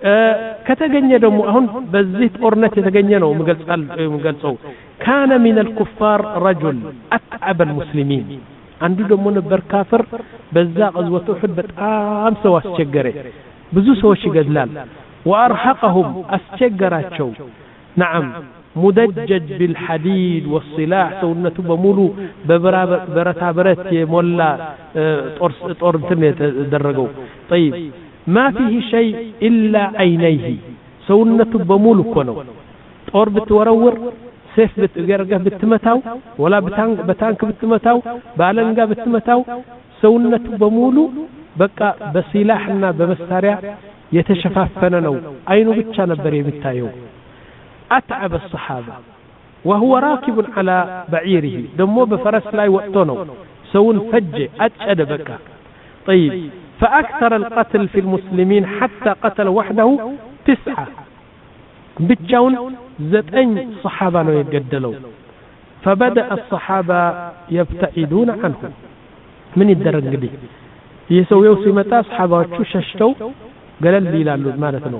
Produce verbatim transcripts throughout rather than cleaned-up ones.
ከተገኘ ደግሞ አሁን በዚህ ጦርነት የተገኘ ነው መገልጻል መገልጸው كان من الكفار رجل اتعب المسلمين አንዱ ደግሞ ነበር ካፍር በዛ غزوة احد በጣም ሰው አስቸገረ ብዙ ሰዎች ይገድላል وارهقهم አስቸገራቸው نعم مدجج بالحديد والسلاح سونته بمولو ببرتا برت يمولا طور طور انتن يتدرجوا طيب ما فيه شيء الا عينيه سونته بمولو كنو طور بتورور سيف بتجرجه بتمتاو ولا بتانك بتانك بتمتاو بالنجا بتمتاو سونته بمولو بقى بسلاحنا بمساريا يتشفافن ነው አይኑ ብቻ ነበር የሚታየው أتعب الصحابة وهو راكب على بعيره دمو بفرس لا يوقتونه سون فج أجد بكا طيب فأكثر القتل في المسلمين حتى قتل وحده تسعة بتجون زتين صحابة يقدلوا فبدأ الصحابة يبتعدون عنه من الدرج دي يسويوا سمتا صحابة ششتوا قال لي لا مالتنا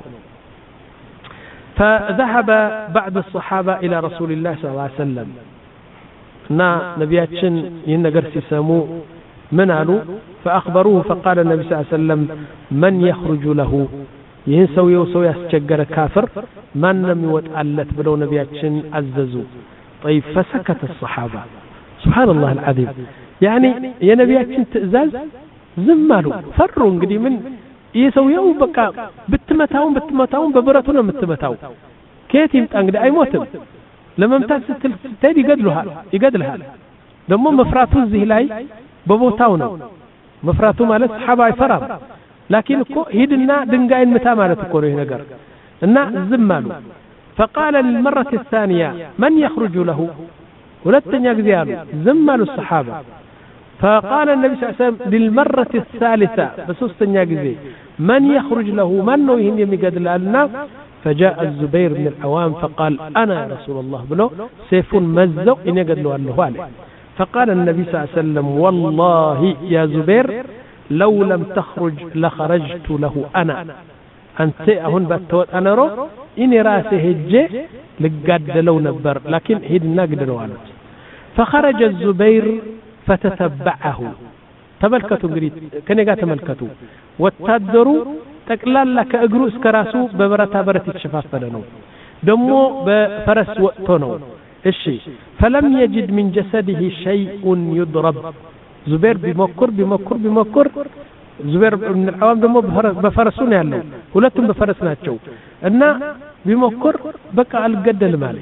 فذهب بعض الصحابة إلى رسول الله صلى الله عليه وسلم نا نبياتشن ينقر سيسامو من قالوا فأخبروه فقال النبي صلى الله عليه وسلم من يخرج له ينسوي وسوي أسجر كافر من لم يتألت بلو نبياتشن عززوا طيب فسكت الصحابة سبحان الله العظيم يعني يا نبياتشن تأزاز زمالوا فروا انقدي من يسويوا بقى بتمتاون بتمتاون ببرتنا متمتاو كيف يمتى انقدي اي موتم لما امتاز ستيد يقدلها يقدلها دمو مفراتو الزه لاي ببوتاو ነው مفراتو ማለት صحابه አይፈራም لكن እኮ ሂድና ድንጋይን መታ ማለት እኮ ነው ይሄ ነገር እና ዝም አሉ فقال للمره الثانيه من يخرج له ሁለተኛ ጊዜ አሉ ዝም አሉ الصحابه فقال النبي صلى الله عليه وسلم للمره الثالثه بسوستኛ ጊዜ من يخرج له من ነው ይሄን የሚገድላልና فجاء الزبير بن العوام فقال انا يا رسول الله بلو سيف مزق ان يقدلوا عليه فقال النبي صلى الله عليه وسلم والله يا زبير لو لم تخرج لخرجت له انا انت هون بتوت انا رو اني راسي هجه لقدلوا نبر لكن هيدنا قدروا عليه فخرج الزبير فتتبعه تملكتوا انغري كني ጋር ተመልከቱ ወታደሩ ጠቅላላ ከእግሩ እስከ ራሱ በበረታ በረት ይተሸፋፈነ ነው ደሞ በፈረስ ወጥቶ ነው እሺ فلم يجد من جسده شيء يضرب زبير بمكر بمكر بمكر زبير بن العوام دمو بفرسو ነው ያለው ሁለቱም በፈረስ ናቸው እና بمكر በቃ አልገደል ማለት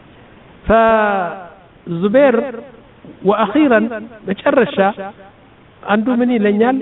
فزبير واخيرا መጨረሻ አንዱ ምን ይለኛል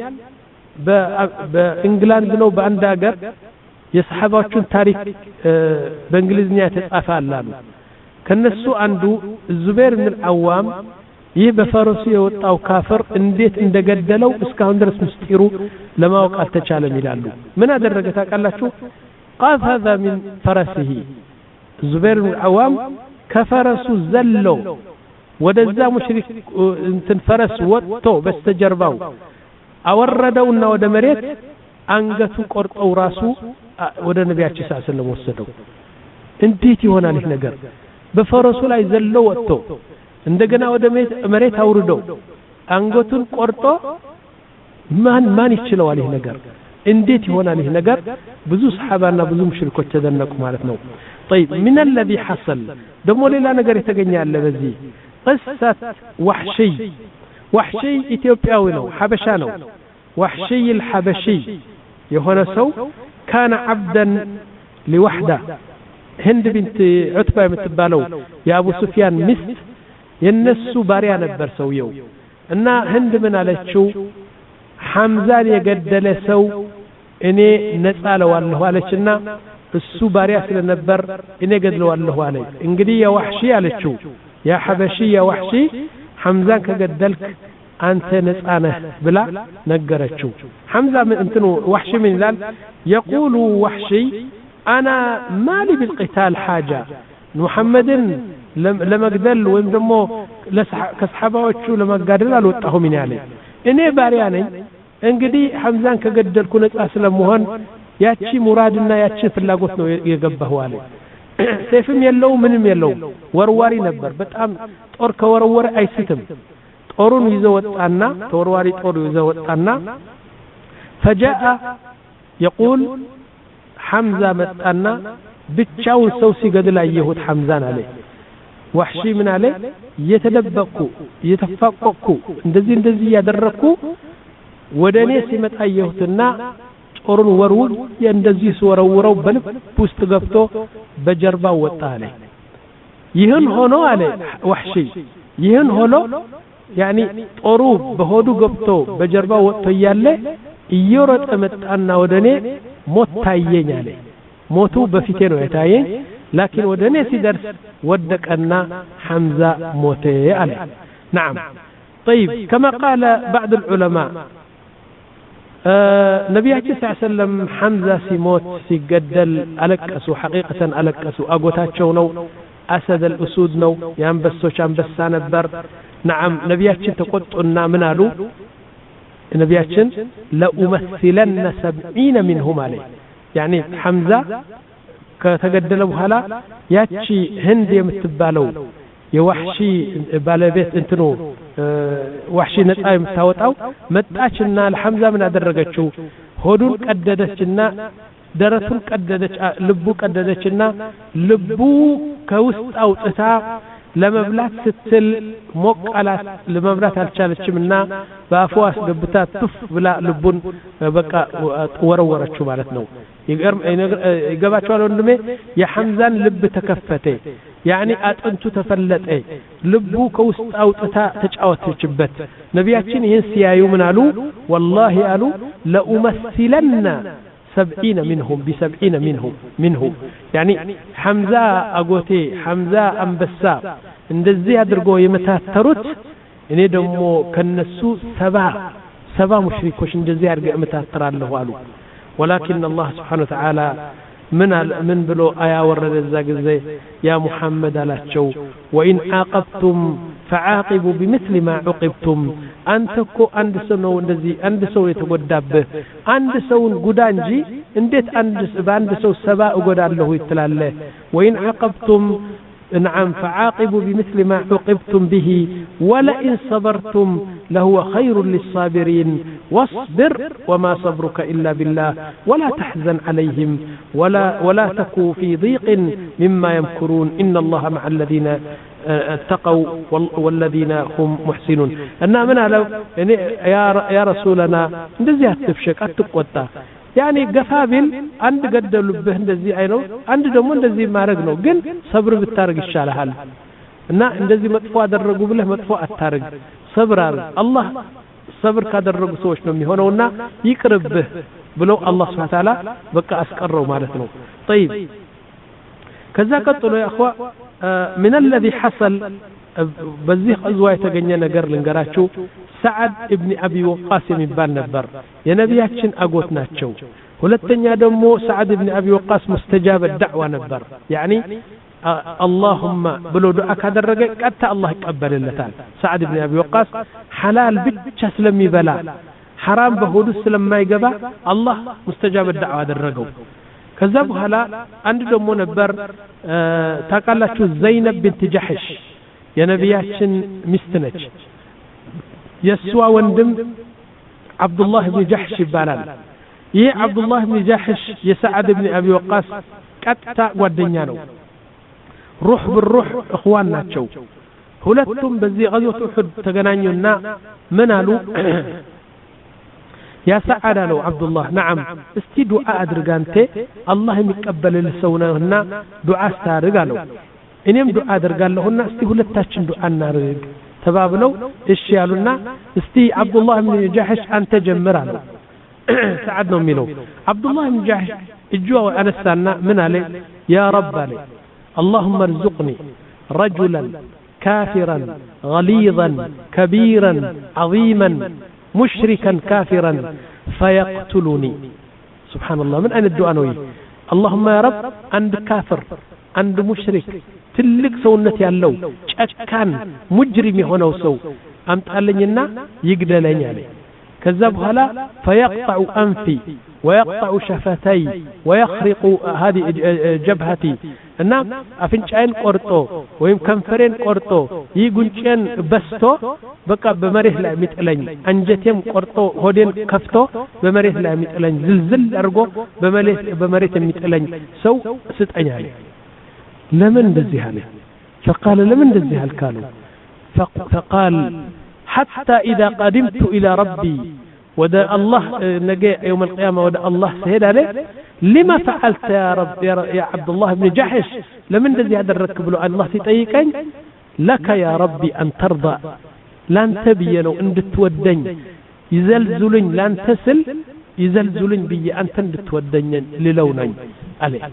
በእንግላንድ ነው በአንድ ሀገር የሰሃባዎችን ታሪክ በእንግሊዝኛ ተጻፈ አሉ ከነሱ አንዱ ዙበይር ኢብኑ አልዓዋም ይህ በፈረሱ የወጣው ካፍር እንዴት እንደገደለው እስካሁን ድረስ ምስጢሩ ለማወቅ አልተቻለም ይላሉ ምን አደረገ ታውቃላችሁ قاف هذا من فرسه ዙበይር ኢብኑ አልዓዋም ከፈረሱ ዘለው ወደዛ ሙሽሪክ እንትን ፈረስ ወጥቶ በስተጀርባው አወረደውና ወደ መሬት አንገቱ ቆርጠው ራሱ ወደ ነቢያችን ሰለላሁ ዐለይሂ ወሰደው እንዴት ይሆናል ይህ ነገር በፈረሱ ላይ ዘለው ወጥቶ እንደገና ወደ መሬት አውርደው አንገቱን ቆርጦ ማን ማን ይችላል ይህ ነገር እንዴት ይሆናል ይህ ነገር ብዙ ሰሃባና ብዙ ሙሽሪኮች ተደነቁ ማለት ነው طيب من الذي حصل ደሞ ሌላ ነገር የተገኛለ በዚህ قصة وحشي وحشي ኢትዮጵያዊ ነው ሐበሻ ነው وحشي الحبشي የሆነ ሰው كان عبدا لوحده هند بنت عتبة የምትባለው የአቡ ሱፊያን ሚስት የነሱ ባሪያ ነበር ሰውየው እና ህንድ ምን አለችው ሐምዛን የገደለ ሰው እኔ ነፃ ለዋለሁ አለችና እሱ ባሪያ ስለነበር እኔ ገድለዋለሁ አለ እንግዲህ ያ ወህሺ አለችው ያ ሐበሺ ያ ወህሺ ሐምዛን ከገደልክ አንተ ነፃ ነህ ብላ ነገረችው ሐምዛ እንትኑ ወህሺ ምን ይላል يقول وحشي انا مالي بالقتال حاجه محمدን ለመግደል ወይም ደግሞ ከሰሃባዎቹ ለመጋደል አልወጣሁም ያለ እኔ ባሪያ ነኝ እንግዲህ ሐምዛን ከገደልኩ ነፃ ስለመሆን ያቺ ሙራድና ያቺ ፍላጎት ነው የገባው አለ ሰይፍም የለው ምንም የለው ወርዋሪ ነበር በጣም ጦር ከወረወረ አይስትም ጦሩን ይዘው ወጣና ተወርዋሪ ጦር ይዘው ወጣና فجاء يقول حمزة متانا ብቻውን ሰው ሲገድል አየሁት ሐምዛን አለ ወህሺ ምን አለ የተደበቁ የተፋቀቁ እንደዚህ እንደዚህ ያደረኩ ወደኔ ሲመጣ አየሁትና ጦሩን ወርውር እንደዚህ ሲወረውረው በልብ ውስጥ ገብቶ በጀርባው ወጣ አለ ይህን ሆኖ አለ ወህሺ ይህን ሆኖ يعني ጦሩ በሆዱ ገብቶ በጀርባው ወጥቶ ያለ እየሮጠ መጣና ወደኔ ሞት ታየኝ አለ ሞቱ በፊቴ ነው የታየኝ لكن ወደኔ ሲደርስ ወደቀና حمزة موته عليه نعم طيب كما قال بعض العلماء آه نبياتي صلى الله عليه وسلم حمزة سيموت سيقدل ألكسوا حقيقة ألكسوا أقوتاتشو نو أسد الأسود نو ينبسوش ينبسا نبر نعم نبياتي تقطعنا منالو نبياتي لأمثلن سبعين منهم عليه يعني حمزة ከተገደለ በኋላ ያቺ ህንድ የምትባለው የወህሺ ባለቤት እንትኑ ወህሺ ነጣ የምታወጣው መጣችና ለሐምዛ ምን አደረገችው ሆዱን ቀደደችና ደረቱን ቀደደች ልቡ ቀደደችና ልቡ ከውስጥ አውጥታ ለመብላት ስትል ሞቃላት ለመብላት አልቻለችምና በአፏ አስገብታ ጥፍ ብላ ልቡን በቃ ወረወረችው ማለት ነው ይገርም ይገባቸዋል ወንድሜ የሐምዛን ልብ ተከፈተ يعني አጥንቱ ተፈለጠ ልቡ ከውስጥ አውጥታ ተጫወተችበት ነቢያችን ይህን ሲያዩ ምን አሉ والله አሉ لأمثلن سبعين منهم بسبعين منهم منه يعني حمزة أقوتي حمزة أنبسا እንደዚህ አድርጎ የመታተሩት እኔ ደግሞ ከነሱ ሰባ ሰባ ሙሽሪኮች እንደዚህ አድርገ የመታተራለሁ አሉ ولكن الله سبحانه وتعالى من من بلو آية ورد الزاقزي يا محمد لاتشو وإن عاقبتم فعاقبوا بمثل ما عقبتم أنتكو عند سنو اندزي عند سو يتقدب عند سو قدانجي انديت عند سو سباء قدان له يتلاله وإن عاقبتم نعم فعاقبوا بمثل ما عوقبتم به ولئن صبرتم لهو خير للصابرين واصبر وما صبرك إلا بالله ولا تحزن عليهم ولا ولا تكو في ضيق مما يمكرون إن الله مع الذين اتقوا والذين هم محسنون أنا من لو يعني يا رسولنا እንደዚህ አትፍሸቅ አትቆጣ يعني قفابل عند قدلوا به እንደዚህ አይነው አንድ ደግሞ እንደዚህ ማድረግ ነው ግን ሰብር ብታረግ ይሻላል እና እንደዚህ መጥፎ አደረጉ ብለህ መጥፎ አታረግ ሰብር አድርግ አላህ ሰብር ካደረጉ ሰዎች ነው የሚሆነውና ይቅርብህ ብለው አላህ Subhanahu Wa Ta'ala በቃ አስቀረው ማለት ነው طيب ከዛ ቀጥሎ يا اخوا من الذي حصل በዚህ ቀዝዋ የተገኘ ነገር ልንገራችሁ سعد ابن أبي وقاص የሚባል ነበር የነቢያችን አጎት ናቸው ሁለተኛ ደግሞ سعد ابن أبي وقاص مستجاب الدعوة ነበር يعني اللهم ብሎ ዱዓ ካደረገ ቀጥታ አላህ ይቀበልለታል سعد ابن أبي وقاص حلال ብቻ ስለሚበላ حرام በሆዱ ስለማይገባ አላህ مستجاب الدعوة አደረገው ከዛ በኋላ አንድ ደግሞ ነበር ታቃላችሁ ዘይነብ ቢንት ጀህሽ የነቢያችን ሚስት ነች يسوى وندم عبد الله بن جحش يبالال يه عبد الله بن جحش يسعد بن أبي وقاص كتا ودنيا نو روح بالروح اخوان ناتشو هلتم بزي غزوة أحد تغنانيونا منالو يا سعد لو عبد الله نعم استي دعاء درغانتي الله يقبل لسونهنا دعاء استارغالو انيم دعاء درغالهنا استي هلتاچن دعاء نارغ تبابلو ايش يالونا استي عبد الله بن جحش انت جمرا سعدنا منه عبد الله بن جحش اجوا انسانا من عليه يا رب علي اللهم ارزقني رجلا كافرا غليظا كبيرا عظيما مشركا كافرا فيقتلني سبحان الله من اين الدعاء نوي اللهم يا رب عند كافر عند مشرك ትልቅ ሰውነት ያለው ጨካን ሙጅሪም የሆነው ሰው አምጣልኝና ይግደለኝ አለ ከዛ በኋላ فيقطع انفي ويقطع شفتي ويخرق هذه جبهتي እና አፍንጫዬን ቆርጦ ወይም ከንፈሬን ቆርጦ ይጉንጬን በስቶ በቃ በመሬት ላይ የሚጥለኝ አንጀቴም ቆርጦ ሆዴን ከፍቶ በመሬት ላይ የሚጥለኝ ዝልዝል አድርጎ በመሬት በመሬት የሚጥለኝ ሰው ስጠኛል ለምን እንደዚህ አለ فقال لمن እንደዚህ አልካሉ فقال حتى إذا قدمت إلى ربي ودا الله نجي يوم القيامة ودا الله سهل عليه لما فعلت يا رب يا عبد الله بن جحش لمن الذي هذا الركب له الله تيقين لك يا ربي أن ترضى لن تبينوا أن تودن يزلزلن لن تسل يزلزلن بي أنت تودن للونين عليه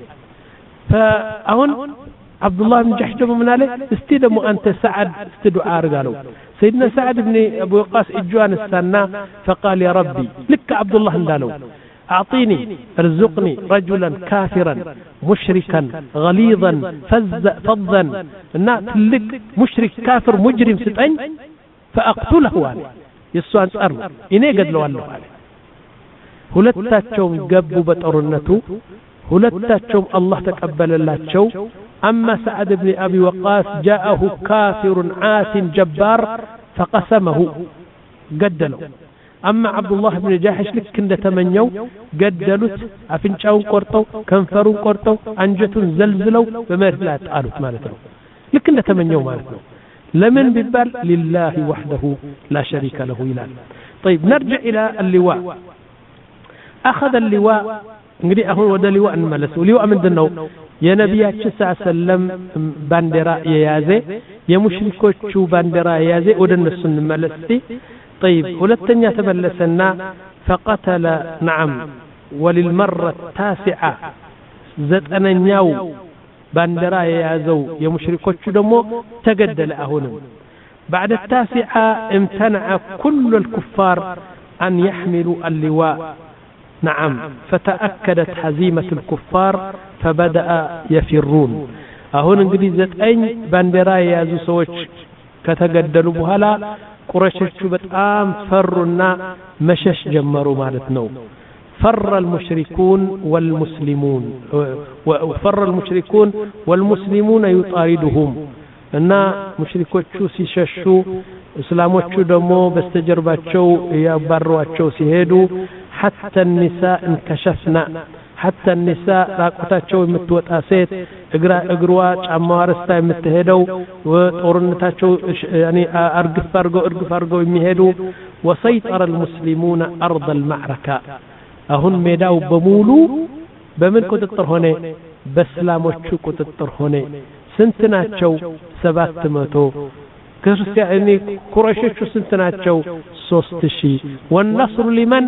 فأهون عبد الله بن جحش من عليه استدموا أنت سعد استدعاء رجاله سيدنا سعد بن أبو وقاص إجوان السنة فقال يا ربي لك عبد الله اندالو أعطيني ارزقني رجلا كافرا مشركا غليظا فظا لك مشرك كافر مجرم ستين فأقتله عليه يسوان أرض إني قد لو أنه عليه هلتاتشوم قبوا بطرنته هلتاتشوم الله تقبل اللاتشو أما سعد بن أبي وقاص جاءه كافر عات جبار فقسمه قدلوا أما عبد الله بن جاحش لك كنت تمنيو قدلت أفنشاون قرطو كنفرون قرطو أنجتون زلزلوا بمارس لا تقالوا مالتنا لك كنت تمنيو مالتنا لمن ببال لله وحده لا شريك له إله. طيب نرجع إلى اللواء. أخذ اللواء እንግዲህ አሁን ወደ ሊዋ እንመለስ ሊዋ ምንድነው የነቢያችን ሰለላም ባንዲራ የያዘ የሙሽሪኮቹ ባንዲራ የያዘ ወደ እነሱ እንመለስ طيب ሁለተኛ ተመለሰና فقتل نعم وللمره التاسعه ዘጠነኛው ባንዲራ የያዘው የሙሽሪኮቹ ደግሞ ተገደለ አሁንም بعد التاسعه امتنع كل الكفار أن يحملوا اللواء نعم فتأكدت هزيمة الكفار فبدأ يفرون أهون انجليز زتين باندرا يازو سوچ كتقدلوا بهلا قريش بتقام فرنا مشش جمروا مالتنو فر المشركون والمسلمون وفر المشركون والمسلمون يطاردهم أن مشركوچو سيششو اسلاموچو دمو بستجرباچو يابروچو سيهدو حتى النساء انكشفنا حتى النساء راقوتاچو يمتوطا سيت اغرا اغروا ጫማዋርስታ የምትሄደው ወጦርነታቸው يعني ارغف ارغو ارغف ارغو የሚሄዱ وسيطر المسلمون ارض المعركه አሁን ሜዳው በሙሉ በምን ቁጥጥር ሆነ በእስላሞቹ ቁጥጥር ሆነ ስንት ናቸው ሰባት መቶ ክርስቲያኒ ቁረይሾቹ ስንት ናቸው ሶስት ሺህ والنصر لمن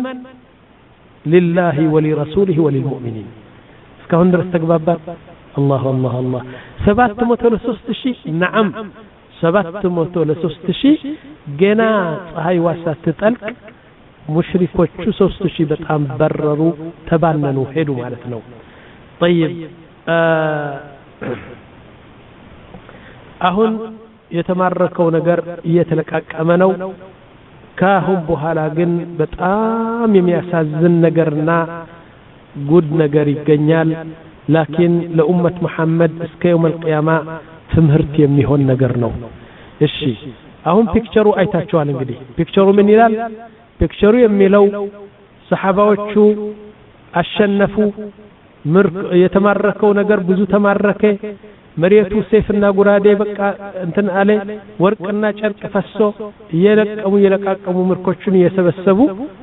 لله ولرسوله وللمؤمنين እስካሁን ድረስ ተግባባት الله الله الله ሰባት መቶ ለሶስት ሺህ نعم ሰባት መቶ ለሶስት ሺህ ገና ፀሐይ ዋሳት ተጠልቅ ሙሽሪኮቹ ሶስት ሺህ በጣም በረሩ ተባነኑ ሄዱ ማለት ነው طيب አሁን የተማረከው ነገር እየተለቃቀመ ነው ካሁን በኋላ ግን በጣም የሚያሳዝን ነገርና ጉድ ነገር ይገኛል ላኪን ለኡመት መሐመድ እስከ يوم القيامه ትምህርት የሚሆን ነገር ነው እሺ አሁን ፒክቸሩ አይታችኋል እንግዲህ ፒክቸሩ ምን ይላል ፒክቸሩ የሚለው ሰሃባዎቹ አሸነፉ የተማረከው ነገር ብዙ ተማረከ መሪያቱ ሰይፍና ጉራዴ በቃ እንትን አለ ወርቅና ጨርቅ ፈሶ እየለቀሙ እየለቃቀሙ ምርኮቹን እየሰበሰቡ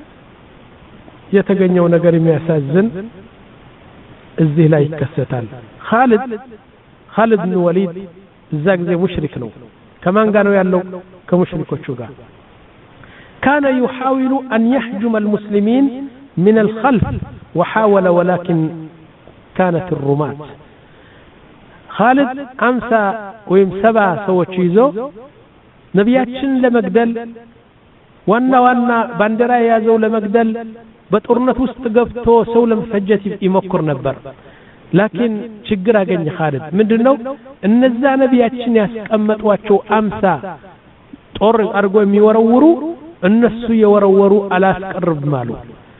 የተገኘው ነገር የሚያሳዝን እዚህ ላይ ይከሰታል ኻሊድ ኻሊድ ብን ወሊድ እዛ ጊዜ ሙሽሪክ ነው ከማን ጋር ነው ያለው ከሙሽሪኮቹ ጋር كان يحاول أن يحجم المسلمين من الخلف وحاول ولكن كانت الرماة خالد أمسى ويمسبع سوتشيزو نبياتشن لمقدل وانا وانا باندرا يازو لمقدل بطرنة وستقفتو سولم فجتي يمكر نبر لكن شجرا جني خالد من دنو النزا نبياتشن يسقمت واتشو أمسى طور أرجو ميورورو الناس يورورو ألاف قرب مالو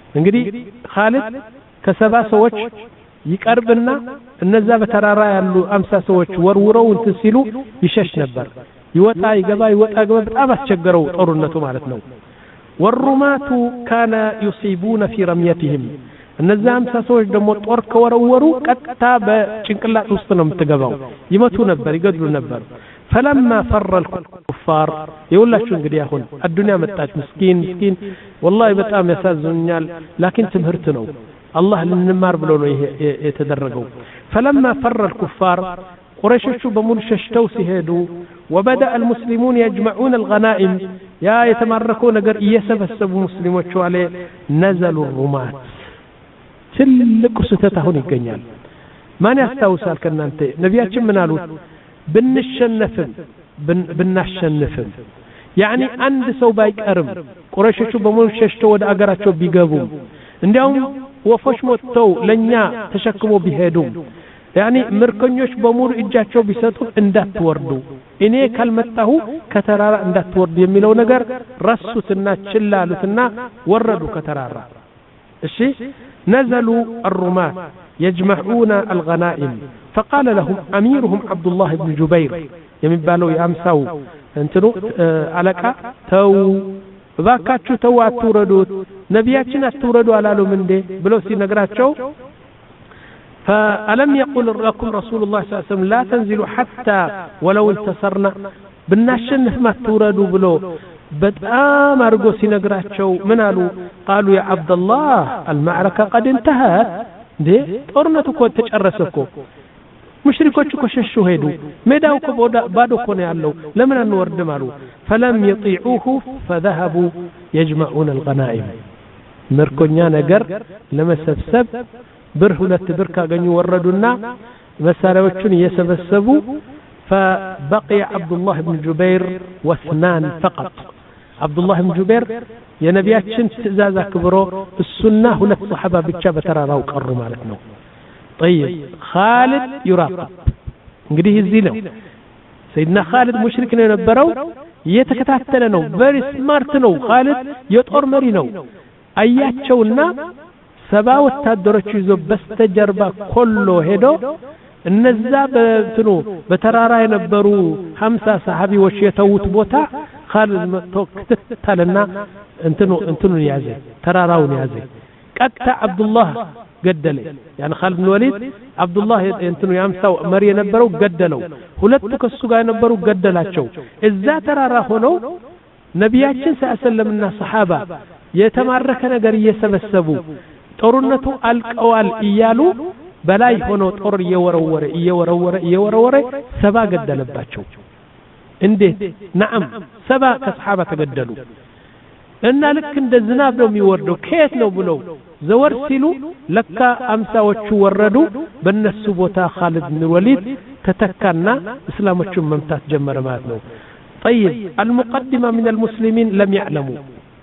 እንግዲህ ኻሊድ ከሰባ ሰዎች ይቀርብና እነዛ በተራራ ያሉ አምሳ ሰዎች ወርውረው እንትን ሲሉ ይሸሽ ነበር ይወጣ ይገባ ይወጣ ይገባ በጣም አስቸገረው ጦርነቱ ማለት ነው والرماة كان يصيبون في رميتهم እነዛ አምሳ ሰዎች ደግሞ ጦር ከወረወሩ ቀጥታ በጭንቅላት ውስጥ ነው የምትገባው ይመቱ ነበር ይገድሉ ነበር فلما فر الكفار يقولላችሁ እንግዲህ አሁን አዱንያ መጣች ምስኪን ምስኪን والله በጣም ያሳዝኛል لكن ትምህርት ነው الله ልንማር ብሎ ነው ይሄ የተደረገው فلما فر الكفار قريشቹ በሙሉ ሸሽተው ሲሄዱ وبدأ المسلمون يجمعون الغنائم يا يتمركوا ነገር እየሰበሰቡ ሙስሊሞቹ አለ نزلوا الرماة ትልቅ ስህተት አሁን ይገኛል ማን ያስታውሳል ከናንተ ነቢያችን ምን አሉት ብንሸነፍም ብናሸንፍም يعني አንድ ሰው ባይቀርም ቁረይሾቹ በሙሉ ሸሽተው ወደ አገራቸው ቢገቡም እንዲያውም ወፎች ሞተው ለኛ ተሸክሞ ቢሄዱም يعني ምርኮኞች በሙሉ እጃቸው ቢሰጡ እንዳትወርዱ እኔ ካልመጣሁ ከተራራ እንዳትወርዱ የሚለው ነገር ረሱትና ችላሉትና ወረዱ ከተራራ እሺ نزلوا الرماة يجمعون الغنائم فقال لهم أميرهم عبد الله بن جبير يمبالو يامساو انتنو علىك تو باكاتشو تو اتوردوت نبياتنا اتوردو على من دي بلوسي نقراتشو فألم يقول لكم رسول الله صلى الله عليه وسلم لا تنزلوا حتى ولو انتصرنا بالناشنف ما اتوردو بلو በጣም አርጎ ሲነግራቸው ምን አሉ قالوا يا عبد الله المعركه قد انتهت እንዴ ጦርነቱ እኮ ተጨረሰ እኮ ሙሽሪኮቹ እኮ ሸሹ ሄዱ ሜዳው እኮ ባዶ እኮ ነው ያለው ለምን አንወርድም አሉ فلم يطيعوه فذهبوا يجمعون الغنائم ምርኮኛ ነገር ለመሰብሰብ ብር ሁለት ብር ካገኙ ወረዱና መሳሪያዎቹን እየሰበሰቡ فبقي عبد الله بن جبير واثنان فقط عبد الله بن جبير يا نبياتشن تزاز كبرو السنة ሁለት صحابة ብቻ በተራራው ቀሩ ማለት ነው طيب خالد يراقب እንግዲህ እዚህ ነው سيدنا خالد ሙሽሪክ ነው የነበረው እየተከታተለ ነው very smart ነው خالد የጦር መሪ ነው አያቸውና ሰባ ወታደሮች ይዞ በስተጀርባ ኮሎ ሄዶ እነዛ በትኑ በተራራ የነበሩ ሀምሳ ሰሃቢዎች የተውት ቦታ خالد መጥቶ ከተተለና እንትኑ እንትኑን ያዘ ተራራውን ያዘ ቀጥታ አብዱላህ ገደለ يعني خالد بن الوليد አብዱላህ እንትኑ ያምሳው መሪ የነበረው ገደለው ሁለቱ ከሱ ጋር የነበሩ ገደላቸው እዛ ተራራ ሆነው ነቢያችን ሰለላሁና ሰሃባ የተማረከ ነገር እየሰበሰቡ ጦርነቱ አልቀዋል እያሉ በላይ ሆኖ ጦር እየወረወረ እየወረወረ እየወረወረ ሰባ ገደለባቸው እንዴት نعم ሰባ ከሰሃባ ተገደሉ እና ልክ እንደ ዝናብ ነው የሚወርደው ከየት ነው ብለው ዘወር ሲሉ ለካ አምሳዎቹ ወረዱ በእነሱ ቦታ خالد بن الوليد ተተካና እስላሞቹን መምታት ጀመረ ማለት ነው طيب المقدمة من المسلمين لم يعلموا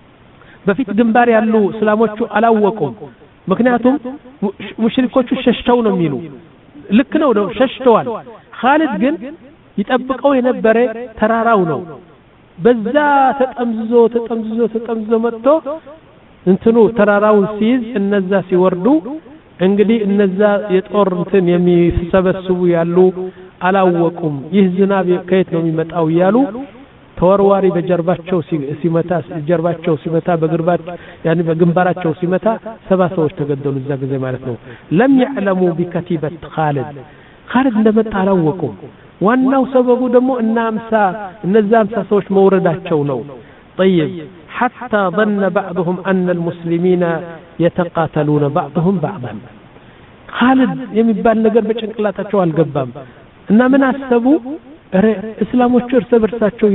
በፊት ግንባር ያሉ እስላሞቹ አላወቁም ምክንያቱም ሙሽሪኮቹ ሸሽተው ነው የሚሉ ልክ ነው ነው ሸሽተዋል خالد ግን ይጠብቀው የነበረ ተራራው ነው በዛ ተጠምዝዞ ተጠምዝዞ ተጠምዝዞ መጥቶ እንትኑ ተራራውን ሲይዝ እነዛ ሲወርዱ እንግዲህ እነዛ የጦር እንትን የሚሰበስቡ ያሉ አላወቁም ይህ ዝናብ ከየት ነው የሚመጣው ያሉ ተወርዋሪ በጀርባቸው ሲመታ ጀርባቸው ሲመታ በግርባች يعني በግንባራቸው ሲመታ ሰባ ሰዎች ተገደሉ እዛ ጊዜ ማለት ነው لم يعلموا بكتيبة خالد خالد እንደመጣ አላወቁም ዋናው ሰበቡ ደግሞ እና አምሳ እነዛ አምሳ ሰዎች መውረዳቸው ነው طيب حتى ظن بعضهم أن المسلمين يتقاتلون بعضهم بعضا خالد የሚባል ነገር በጭንቅላታቸው አልገባም እና ምን አሰቡ እስላሞቹ እርስ በርሳቸው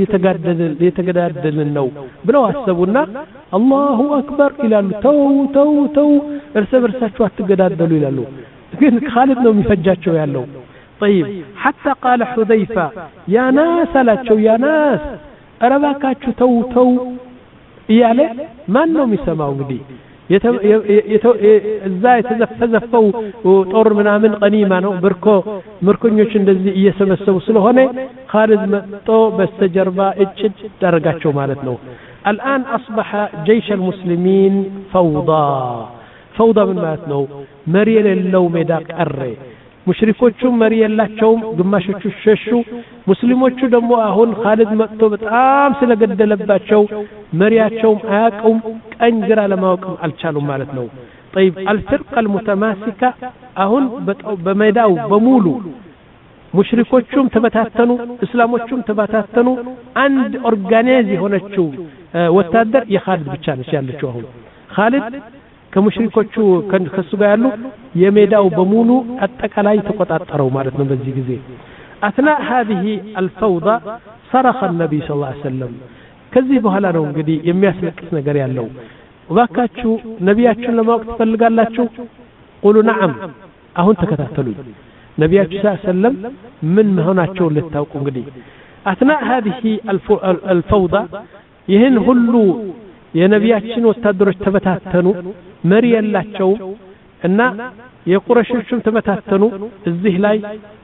እየተገዳደልን ነው ብለው አሰቡና አላሁ አክበር ይላሉ ተው ተው ተው እርስ በርሳቸው አትገዳደሉ ይላሉ ግን خالد ነው የሚፈጃቸው ያለው طيب حتى قال حذيفة يا ناس ላቸው يا ناس አረባካችሁ ተው ተው እያለ ማን ነው የሚሰማው እንግዲህ እዛ የተዘፈዘፈው ጦር ምናምን ቀኒማ ነው ብርኮ ምርኮኞች እንደዚህ እየሰበሰቡ ስለሆነ ኻሊድ መጥቶ በስተጀርባ እጭድ ደረጋቸው ማለት ነው الآن أصبح جيش المسلمين فوضى فوضى من ماتنو مريل اللو ميداك أري مشركوچو مريل اللاتشوم قماشوچو الششو مسلموچو دمو أهون خالد مكتوب تام سلا قد لباتشو مرياتشوم آكم أنجرى لما وكم الچالو مالتنو طيب الفرقة المتماسكة أهون بميداو بمولو ሙሽሪኮቹም ተበታተኑ እስላሞቹም ተበታተኑ አንድ ኦርጋናይዝ ሆነችው ወታደር የኻሊድ ብቻ ነች ያለችው አሁን ኻሊድ ከሙሽሪኮቹ ከሱ ጋር ያሉ የሜዳው በሙሉ አጠቃላይ ተቆጣጣረው ማለት ነው በዚህ ጊዜ اثناء هذه الفوضى صرخ النبي صلى الله عليه وسلم ከዚህ በኋላ ነው እንግዲህ የሚያስለቅስ ነገር ያለው ወባካችሁ ነቢያችን ለማወቅ ትፈልጋላችሁ قولوا نعم አሁን ተከታተሉኝ ነቢያችን ሰለላሁ ዐለይሂ ወሰለም ምን መሆናቸው ልታውቁ እንግዲህ اثناء هذه الفوضى ይህን ሁሉ የነቢያችን ወታደሮች ተበታተኑ መሪ ያላቸው እና የቁረሾችም ተበታተኑ እዚህ ላይ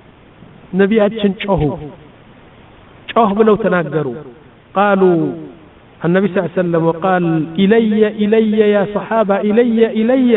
ነቢያችን ጮሁ ጮህ ብለው ተናገሩ قالوا النبي صلى الله عليه وسلم وقال إلي إلي يا صحابة إلي إلي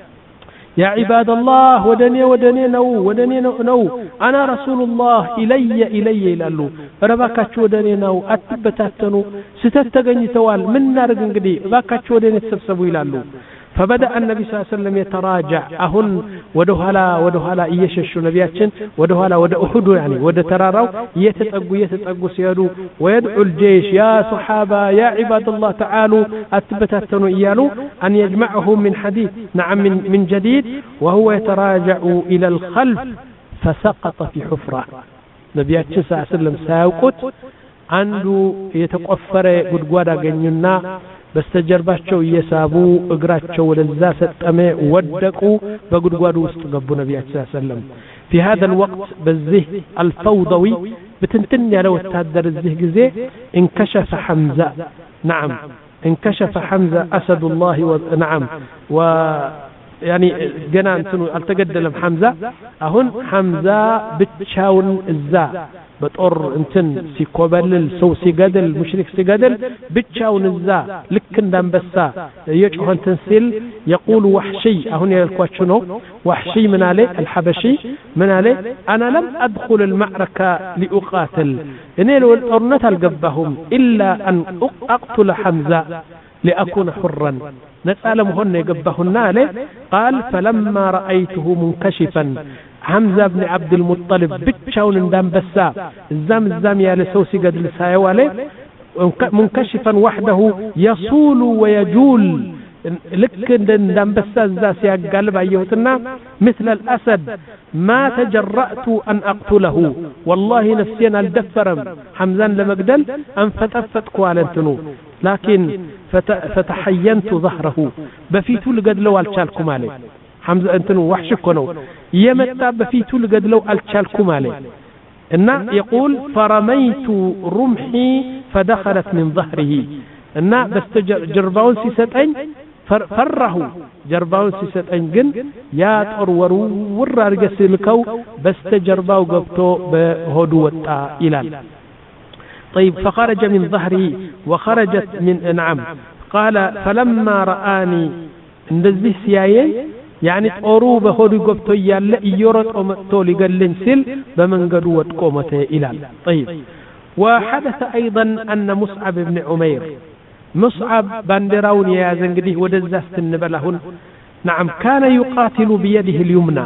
يا عباد الله ودني ودني نو ودني نو أنا رسول الله إلي إلي لالو رباكاتش ودني نو أتبتاتنو ستتغني توال من نار قنقدي باكاتش ودني تسبسبوا لالو فبدأ النبي صلى الله عليه وسلم يتراجع أهن ودهلا ودهلا يششو نبياتشن ودهلا ود أحد يعني ود تراراو يتتقوا يتتقوا سيادو ويدعو الجيش يا صحابة يا عباد الله تعالوا أتبتاتنوا إيالو أن يجمعهم من حديث نعم من, من جديد وهو يتراجع إلى الخلف فسقط في حفرة نبياتشن صلى الله عليه وسلم ساوقت عنده يتقفر قدقوادا قنينا በስተጀርባቸው እየሳቡ እግራቸው ወደዛ ሰጠመ ወደቁ በጉድጓዱ ውስጥ ገቡ ነብያችን ሰለላሁ ዐለይሂ ወሰለም في هذا الوقت በዚህ الفوضوي بتنتن ያለ ወታደር እዚህ ጊዜ انكشف حمزة نعم انكشف حمزة أسد الله ونعم و يعني جنا انتو التقدلم حمزة اهون حمزة بتشاون الزا بطور انتن سيكوبلل سو سيقدل مشرك سيقدل بتشاون الزا لكن دام بسا يجعو تنسيل يقول وحشي اهون يالكواتشنو وحشي من عليه الحبشي من عليه انا لم ادخل المعركة لأقاتل اني لو الارنة القبهم الا ان اقتل حمزة لأكون حرا نسأل مهن يقبهن عليه قال فلما رأيته منكشفا حمزة بن عبد المطلب بتشاون اندام بسا الزام الزام يالسوسي قد لسايو عليه منكشفا وحده يصول ويجول لك اندام بسا الزاسي قلب أيوتنا مثل الأسد ما تجرأت أن أقتله والله نفسينا الدفرم حمزان لمقدل أن فتفت كوالنتنو لكن فتحينت ظهره بفيتو لقد لو الشالكم عليه حمزة انتنو وحشكنو يمتى بفيتو لقد لو الشالكم عليه إن يقول فرميت رمحي فدخلت من ظهره إن بس جرباون سيستين فره جرباون سيستين جن يا تورورو ورا رجسلكو بس جرباو قبتو بهدو وتا إلال طيب فخرج من ظهري وخرجت من نعم قال فلما رآني እንደዚህ ሲያየኝ يعني ጦሩ በሆዱ ገብቶ ያለ እየሮጠ መጥቶ ሊገለኝ ሲል በመንገዱ ወድቆ ሞተ ይላል طيب وحدث ايضا ان مصعب بن عمير مصعب باندراون የያዘ እንግዲህ ወደዛ ስትንበላሁን نعم كان يقاتل بيده اليمنى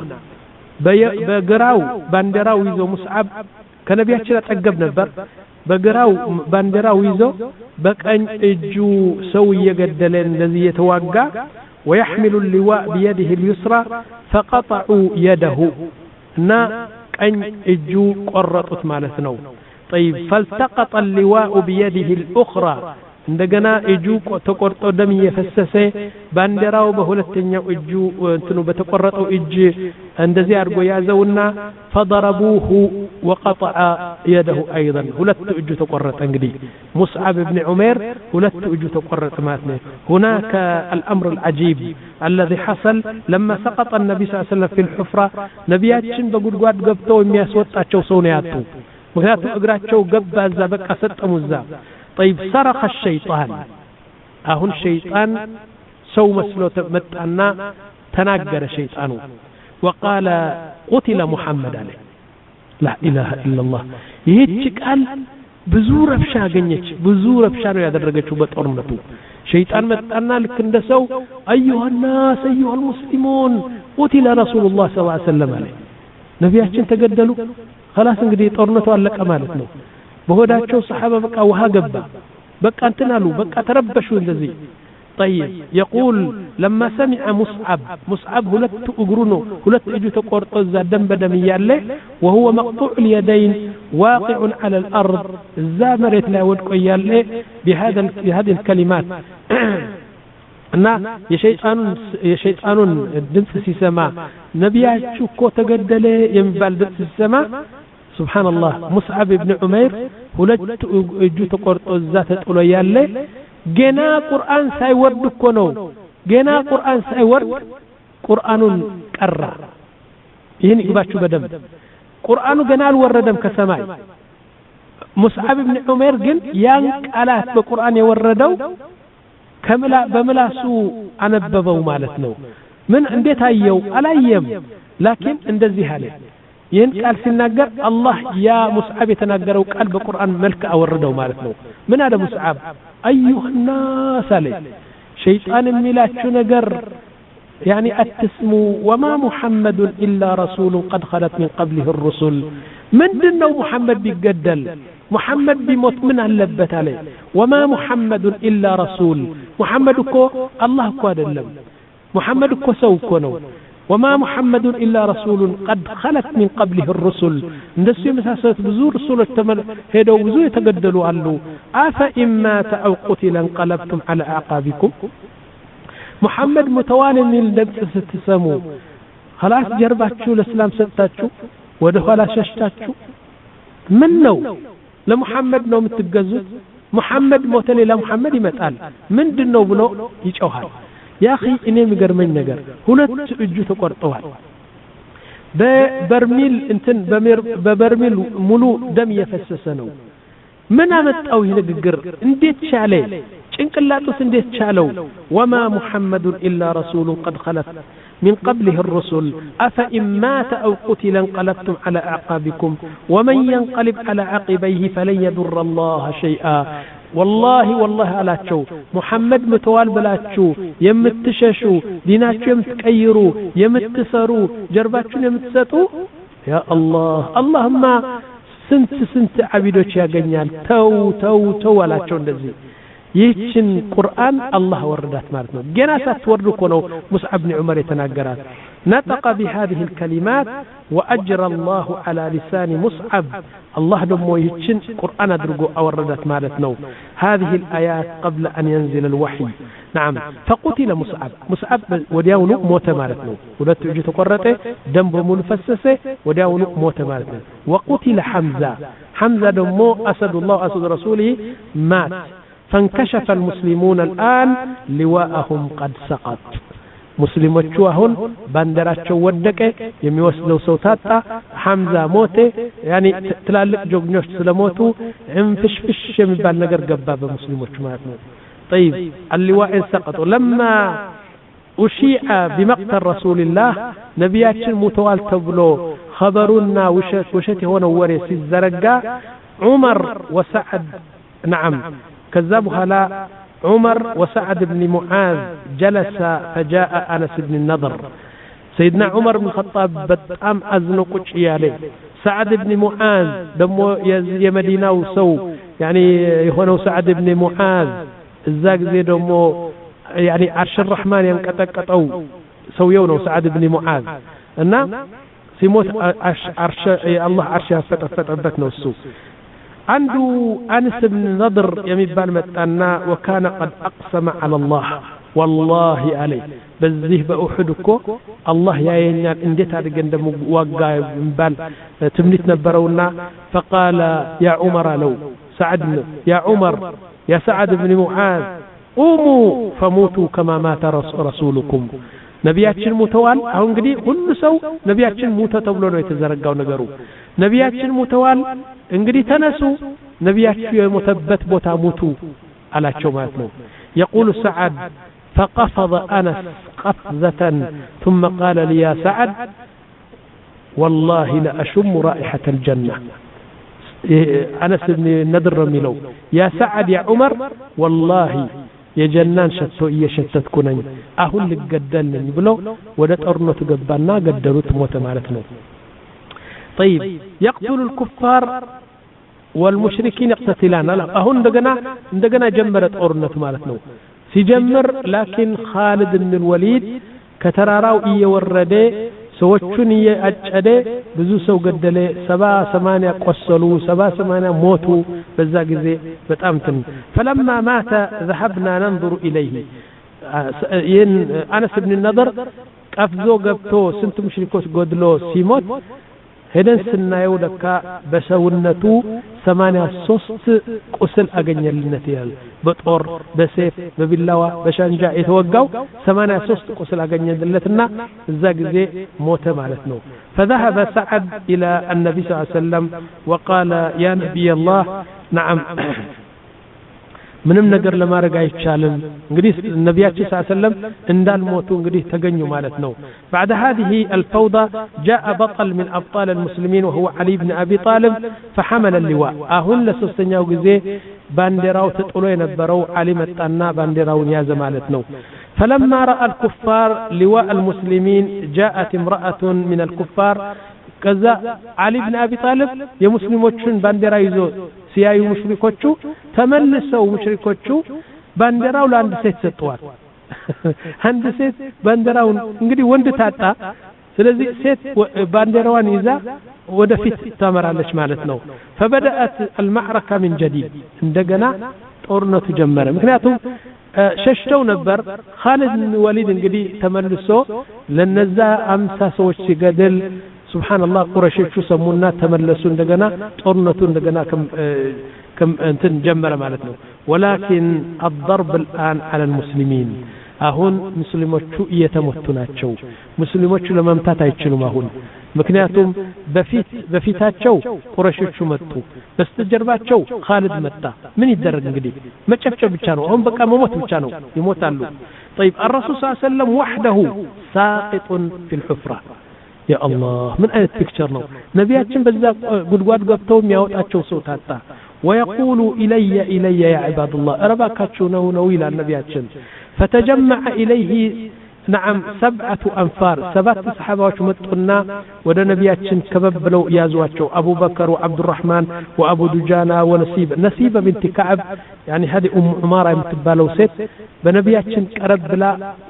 በግራው ባንዲራው ይዞ مصعب ከነቢያችን አጠገብ ነበር በግራው ባንዲራው ይዞ በቀኝ እጁ ሰው እየገደለ እንደዚህ የተዋጋ ويحمل اللواء بيده اليسرى فقطعوا يده نا قኝ እጁ ቆረጡት ማለት ነው طيب فالتقط اللواء بيده الأخرى እንደገና እጁ ተቆርጦ ደም እየፈሰሰ ባንዲራው በሁለተኛው እጁ እንትኑ በተቆረጠው እጅ እንደዚህ አድርጎ ያዘውና فضربوه وقطع يده أيضا هلت أجو تقرط انجدي مصعب بن عمير هلت أجو تقرط ماتني هناك الأمر العجيب الذي حصل لما سقط النبي صلى الله عليه وسلم في الحفرة نبياتشن بقول قواد قبتو ومياسوط أتشو سونياتو وهاتو أقراتشو قبا الزابك أسط أمزاب طيب صرخ الشيطان أهون الشيطان سو مسلو متأنا تناقر شيطانه وقال قتل محمد عليه لا إله إلا الله يهيك قال بزور أفشا قنيش بزور أفشا يدرجة بطرنته شيطان متأنا لكن دسو أيها الناس أيها المسلمون قتل رسول الله صلى الله عليه وسلم عليه نبياتشن تقدلوا خلاص انقدي طرنته لك أمانتنا بهداتشو صحابة بقى وها قبا بقى انتنالوا بقى تربشوا الذي طيب يقول لما سمع مصعب مصعب هلت أقرنه هلت اجو تقرطو الزادن بدميا له وهو مقطوع اليدين واقع على الأرض الزامرت لا ودقو ياله بهذا بهذه الكلمات أن يشيطان يشيطان دنس سيسما نبياتشو كو تقدله ينبال دنس السما سبحان الله مصعب بن عمير هلت اجو تقرطو الزاتت قلو ياله جنا قرآن سايورد كونو جنا قرآن سايورد قرآن كرر يهني يباشو بدم قرآن جنا الوردم كسماي مصعب بن عمير جن يانك آلات بقرآن يوردو كملا بملاسو أنببو مالتنو من عندي تايو ألايم لكن اندزي هالي ين قال سيناجر الله يا مصعب يتناجروا قال بقرآن ملك أوردو مالتنو من هذا مصعب أيها الناس عليه شيطان ميلاتشو نجر يعني التسمو وما محمد إلا رسول قد خلت من قبله الرسل من دنو محمد بيقدل محمد بموت من اللبت عليه وما محمد إلا رسول محمد كو الله كو أدلم محمد كو سو كونو وما محمد إلا رسول قد خلت من قبله الرسل ندسي مساسات بزور رسول التمل هيدو بزور يتقدلوا عنه أفإن مات أو قتل انقلبتم على أعقابكم محمد متوالي من الدبس ستسمو خلاص جرباتشو الإسلام ستاتشو ودخلا ششتاتشو من نو لمحمد نو متقزوت محمد موتني لمحمد يمتقال من دن نو بلو يجوهر يا أخي إني مقرمين نقر هنا تأجو تقرطوها ببرميل انتن ببرميل ملو دم يفسسنو من أمت أوه نقر انديت شالي انك اللاتوس انديت شالو وما محمد إلا رسول قد خلت من قبله الرسل أفإن مات أو قتل انقلبتم على أعقابكم ومن ينقلب على عقبيه فلن يضر الله شيئا والله والله على تشو محمد متوال بلا تشو يمتششو ديناتشو يمتكيرو يمتسرو جرباتشو يمتسطو يا الله اللهم سنت سنت عبيدوش يا جنيال تو تو تو ولا تشو እንደዚህ ይህችን ቁርአን አላህ ወረዳት ማለት ነው ገና ሳትወርድ እኮ ነው ሙስዓብ ብን ዑመር የተናገራት نطق بهذه الكلمات وأجرى الله على لسان مصعب الله دمو يهتشن قرآن درقو أوردت مالتنو هذه الآيات قبل أن ينزل الوحي نعم فقتل مصعب مصعب ودياونو موت مالتنو ولت تجي تقرته دم منفسسه ودياونو موت مالتنو وقتل حمزة حمزة دمو أسد الله أسد رسوله مات فانكشف المسلمون الآن لواءهم قد سقط ሙስሊሞቹ አሁን ባንዲራቸው ወደቀ የሚወስደው ሰው ታጣ ሐምዛ ሞተ ያኒ ትላልቅ ጀግኖች ስለሞቱ እንፍሽፍሽ የሚባል ነገር ገባ በሙስሊሞቹ ማለት ነው طيب اللواء سقط لما أشيع بمقتل رسول الله نبياتنا متوال تبلو خبرنا وشت وشت هنا وري سيزرقا عمر وسعد نعم كذبها لا عمر وسعد بن معاذ جلس فجاء أنس بن النضر سيدنا عمر بن الخطاب بتأم أزنقش عليه سعد بن معاذ دمو يا مدينة وسو يعني هنا سعد بن معاذ الزاق زي دمو يعني عرش الرحمن ينقطقطو سويونه سعد بن معاذ أن سيموت عرش الله عرشها فتفتبتنا السوق عنده أنس بن نضر يمبال متأنا وكان قد أقسم على الله والله عليه بزيه بأحدكو الله يا ينال انديت هذا قندم وقا بال تمنيت نبرونا فقال يا عمر لو سعد يا عمر يا سعد بن معاذ قوموا فموتوا كما مات رسولكم ነቢያችን ሞተዋል አሁን እንግዲህ ሁሉ ሰው ነቢያችን ሞተ ተብሎ ነው የተዘረጋው ነገሩ ነቢያችን ሞተዋል እንግዲህ ተነሱ ነቢያችሁ የሞተበት ቦታ ሞቱ አላቸው ማለት ነው يقول سعد فقفض أنس قفزة ثم قال لي يا سعد والله لأشم رائحة الجنة أنس بن النضر ميلو يا سعد يا عمر والله የጀናን ሸቶ እየሸተትኩ ነኝ አሁን ልገደልኝ ብሎ ወደ ጦርነቱ ገባና ገደሉት ሞተ ማለት ነው طيب يقتل الكفار والمشركين يقتتلان لا አሁን እንደገና እንደገና ጀመረ ጦርነቱ ማለት ነው ሲጀምር لكن خالد بن الوليد ከተራራው እየወረደ ሰዎቹን እያጨደ ብዙ ሰው ገደለ ሰባ ሰማንያ ቆሰሉ ሰባ ሰማንያ ሞቱ በዛ ጊዜ በጣም ትን فلما مات ذهبنا ننظر اليه ين انس بن النضر ቀፍዞ ገብቶ ስንት ሙሽሪኮች ጎድሎ ሲሞት ሄደን ስናየው ለካ በሰውነቱ ሰማንያ ሶስት ቁስል አገኘልነት ይላል በጦር በሰይፍ በቢላዋ በሻንጃ የተወጋው ሰማንያ ሶስት ቁስል አገኘለትና እዛ ጊዜ ሞተ ማለት ነው فذهب سعد الى النبي صلى الله عليه وسلم وقال يا نبي الله نعم ምንም ነገር ለማድረግ አይቻልም እንግዲህ ነብያችን ሰለላሁ ዐለይሂ ወሰለም እንዳልሞቱ እንግዲህ ተገኙ ማለት ነው بعد هذه الفوضى جاء بطل من ابطال المسلمين وهو علي بن ابي طالب فحمل اللواء አሁን ለሶስተኛው ጊዜ ባንዲራው ተጥሎ የነበረው علي መጣና ባንዲራውን ያዘ ማለት ነው فلما راى الكفار لواء المسلمين جاءت امراه من الكفار كذا علي بن ابي طالب የሙስሊሞችን ባንዲራ ይዞ ሲያዩ ሙሽሪኮቹ ተመልሰው ሙሽሪኮቹ ባንዲራው ለአንድ ሴት ሰጥተዋል አንድ ሴት ባንዲራውን እንግዲህ ወንድ ታጣ ስለዚህ ሴት ባንዲራዋን ይዛ ወደፊት ተመራለች ማለት ነው فبدات المعركه من جديد እንደገና ጦርነቱ ጀመረ ምክንያቱም ሸሽተው ነበር خالد بن الوليد እንግዲህ ተመልሶ ለነዛ አምሳ ሰዎች ሲገድል سبحان الله قريشوቹ ሰሙና ተመለሱ እንደገና ጦርነቱ እንደገና كم انتن جمر مالتنا ولكن الضرب الآن على المسلمين አሁን ሙስሊሞቹ እየተመቱናቸው ሙስሊሞቹ ለመምታት አይችሉም አሁን ምክንያቱም በፊት በፊታቸው ቁረሾቹ መጡ በስተጀርባቸው ኻሊድ መጣ ምን ይደረግ እንግዲህ መጨፍጨፍ ብቻ ነው አሁን በቃ መሞት ብቻ ነው ይሞታሉ طيب الرسول صلى الله عليه وسلم وحده ساقط في الحفرة يا الله من اي بيكتشر ነው ነብያችን በዛ ጉድጓድ ገብተው የሚያወጣቸው ሰው ታጣ ويقول الي الي يا عباد الله رباكاችሁ ነው ነው ይላል ነብያችን فتجمع إليه نعم سبعة أنفار سبعة صحابة متقنا ودى نبياتشن كببلو يازواتشو أبو بكر وعبد الرحمن وأبو دجانا ونسيب نسيب بنت كعب يعني هذه أم عمارة متبالو ست بنبياتشن كربلا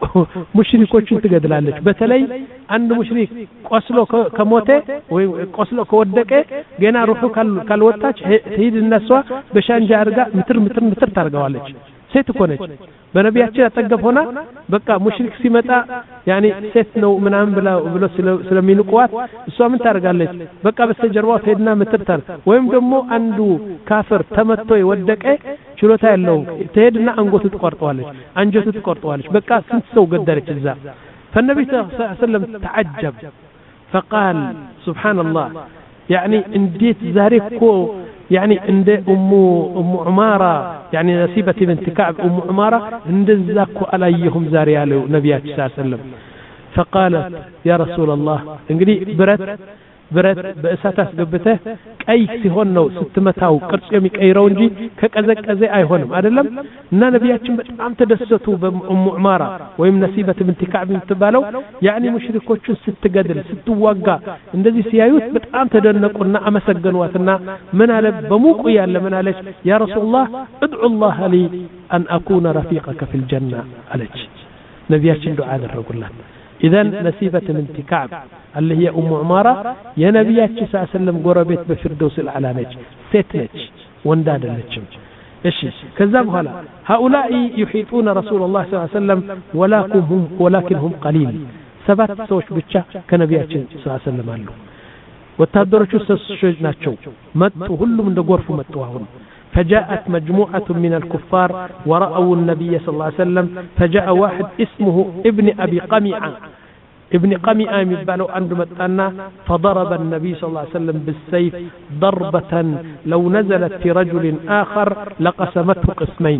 مشركوشن تقدلالك بتلي أن مشرك قصلو كموتة وقصلو كودك جينا روحو كالوتاج هيد النسوة بشان جارقا متر متر متر تارقوالك ሴት ኮነች በነቢያችን አጠገብ ሆና በቃ ሙሽሪክ ሲመጣ ያኒ ሴት ነው ምናምን ብላ ብሎ ስለሚንቋት እሷ ምን ታርጋለች በቃ በስተጀርባው ሄድና ምትርታል ወይም ደግሞ አንዱ ካፍር ተመቶ የወደቀ ችሎታ ያለው ትሄድና አንጎቱ ትቆርጠዋለች አንጀቱ ትቆርጠዋለች በቃ ስንት ሰው ገደለች እዛ فالنبي صلى الله عليه وسلم تعجب فقال سبحان الله يعني انديت زاريكو يعني عند أم أم عمارة يعني نسيبة بنت كعب أم عمارة عند ذاك عليهم زاري على النبي صلى الله عليه وسلم فقالت يا رسول الله انقلي برد برد بأساتاس قبته أي سيهون نو ستمتاو قرص يمي كأيرون جي كأزك أزي أي هونم أدلم نا نبياتهم بتعام تدستوا بأم عمارة ويم نسيبة بنت كعب تبالو يعني مشركوش ست قدر ست واقع اندزي سيايوت بتعام تدنقنا أمسقنواتنا من على بموق ويالا من عليك يا رسول الله ادعو الله لي أن أكون رفيقك في الجنة عليك نبياتهم دعاء الرجل إذن نسيبة بنت كعب اللي هي أم عمارة يا نبياتي صلى الله عليه وسلم قربت بفردوس العلانج ستنج وانداد اللجم እሺ ከዛ በኋላ هؤلاء يحيطون رسول الله صلى الله عليه وسلم ولكن هم ولكن هم قليل ሰባት ሰዎች ብቻ ከነቢያችን ሰለላሁ ዐለይሂ ወሰለም አሉ ወታደሮቹ ሰዎች ናቸው መጡ ሁሉም እንደ ጎርፉ መጡ አሁን فجاءت مجموعة من الكفار ورأوا النبي صلى الله عليه وسلم فجاء واحد اسمه ابن أبي قميعة ابن قميعة يبالو عند متانا فضرب النبي صلى الله عليه وسلم بالسيف ضربة لو نزلت في رجل آخر لقسمته قسمين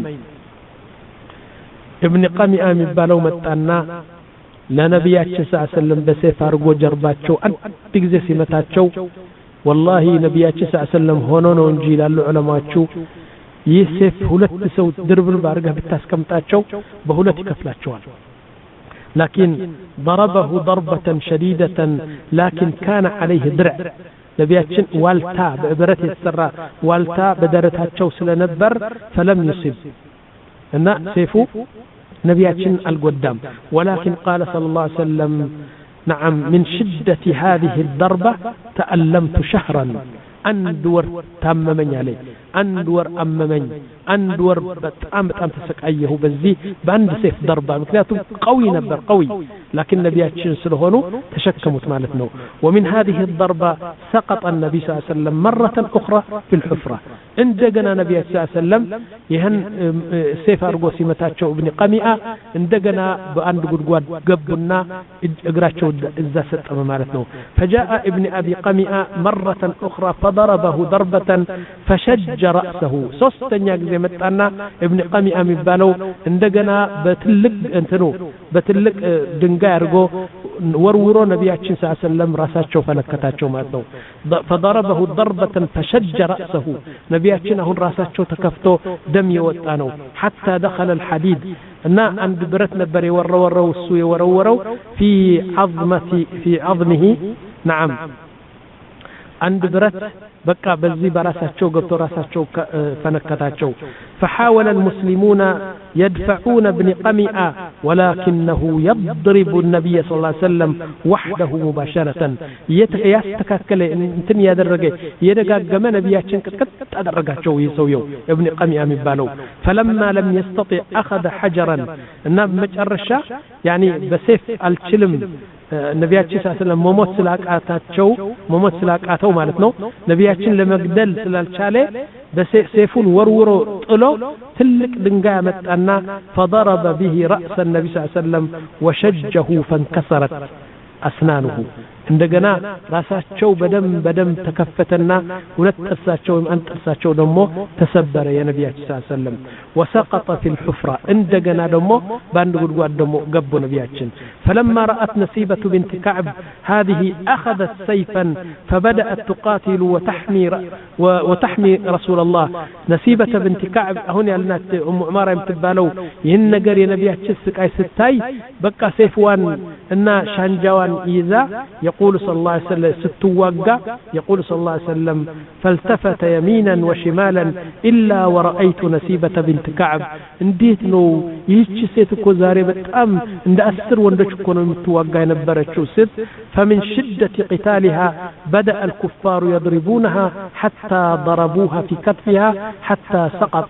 ابن قميعة يبالو متانا ለነቢያችን ሰለላሁ ዐለይሂ ወሰለም በሰይፍ አርጎ ጀርባቸው አንድ ጊዜ ሲመታቸው والله ነቢያችን ሰለላሁ ዐለይሂ ወሰለም ሆኖ ነው እንጂ ይላሉ ዑለማዎቹ ይህ ሰይፍ ሁለት ሰው ድርብር ባርገህ ብታስቀምጣቸው በሁለት ይከፍላቸዋል لكن ضربه ضربة شديدة لكن كان عليه درع ነቢያችን ዋልታ በብረት የተሰራ ዋልታ በደረታቸው ስለነበር فلم يصب እና ሰይፉ نبياتنا القدام ولكن قال صلى الله عليه وسلم نعم من شدة هذه الضربة تألمت شهرا أندور تاممني عليه أندور أممني أندور بتأم بتأم تسقيه بزي بأند سيف ضربة مكنياته قوي نبر قوي لكن نبياتنا سلهونه تشكمت مالتنا ومن هذه الضربة سقط النبي صلى الله عليه وسلم مرة أخرى في الحفرة عندنا نبي صلى الله عليه وسلم يهن سيف أرجو سمتاتشو ابن قميئة عندنا بأند قدقاد قبنا إجراتشو الزاسة مالتنا فجاء ابن أبي قميئة مرة أخرى فضربه ضربة فشج رأسه سوستنيا زي متانا ابن قميئة مبالو عندنا بتلق انتنو بتلق دنجا أرجو ورورو نبياتشن صلى الله عليه وسلم راساتشو فنكتاتشو مالتنا فضربه ضربة فشج رأسه نبياتشن هون راساتشو تكفتو دم يوطانو حتى دخل الحديد أن عند برت نبري ورو ورو السوي ورو ورو في عظمة في عظمه نعم عند برت بقى بزي براساتشو قبطو راساتشو فنكتاتشو فحاول المسلمون يدفعون ابن قميئة ولكنه يضرب النبي صلى الله عليه وسلم وحده مباشرة يستكاكل انتن يدرجه يدقاقم نبياتشن كت أدرجاتشو يسويو ابن قميئة مبالو فلما لم يستطع أخذ حجرا إنه مجرشا يعني بسيف الشلم ነቢያችን ሰለላሁ ሞሞት ስላቃታቸው ሞሞት ስላቃተው ማለት ነው ነቢያችን ለመግደል ስላልቻለ በሰይፉን ወርውሮ ጥሎ ትልቅ ድንጋይ አመጣና فضرب به رأس النبي صلى الله عليه وسلم وشجه فانكسرت أسنانه እንደገና ራሳቸው በደም በደም ተከፈተና ሁለት ጥርሳቸው አንድ ጥርሳቸው ደግሞ ተሰበረ የነቢያችን ሰለላሁ ዐለይሂ ወሰለም وسقط في الحفرة እንደገና ደግሞ ባንድ ጉድጓድ ደግሞ ገቡ ነቢያችን فلما رأت نسيبة بنت كعب هذه أخذت سيفا فبدأت تقاتل وتحمي وتحمي رسول الله نسيبة بنت كعب هون يالنا أم عمارة يمتبالو ይህን ነገር የነቢያችን ስቃይ ስታይ በቃ ሰይፍዋን እና ሻንጃዋን ይዛ يقول صلى الله عليه وسلم ستوقع يقول صلى الله عليه وسلم فالتفت يمينا وشمالا إلا ورأيت نسيبة بنت كعب انديت نو يهيش سيتكو زاري بتأم اند أسر واندشكو نمتوقع ينبرتشو ست فمن شدة قتالها بدأ الكفار يضربونها حتى ضربوها في كتفها حتى سقط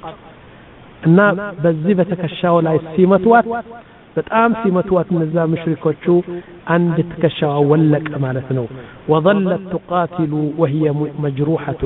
النا بزبتك الشاول عيس سيمتوات በጣም ሲመቷት እነዛ ሙሽሪኮቹ አንድ ተከሻው ወለቀ ማለት ነው وظلت تقاتل وهي مجروحة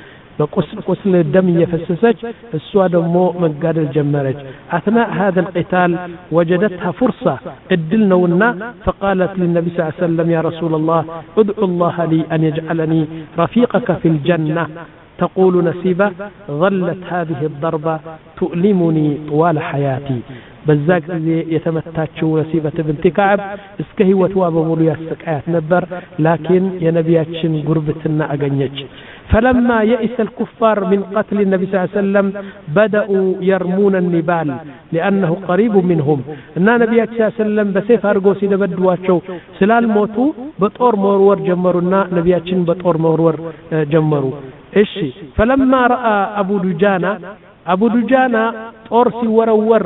بقسل قسل الدم يفسسج السوا دمو مقادل جمرج أثناء هذا القتال وجدتها فرصة ادلنونا فقالت للنبي صلى الله عليه وسلم يا رسول الله ادعو الله لي أن يجعلني رفيقك في الجنة تقول نسيبة ظلت هذه الضربة تؤلمني طوال حياتي بزاك يتمتاتشو نسيبة بنت كعب اسكهي وتواب مولو يستقعات نبر لكن ينبياتشن قربتنا أغنيج فلما يئس الكفار من قتل النبي صلى الله عليه وسلم بدأوا يرمون النبال لأنه قريب منهم إن النبي صلى الله عليه وسلم بسيف أرغوسي دبدواتشو سلال موتو بطور مورور جمرونا نبياتشن بطور مورور جمرو إيشي فلما رأى أبو دجانة أبو دجانة أرسي ورور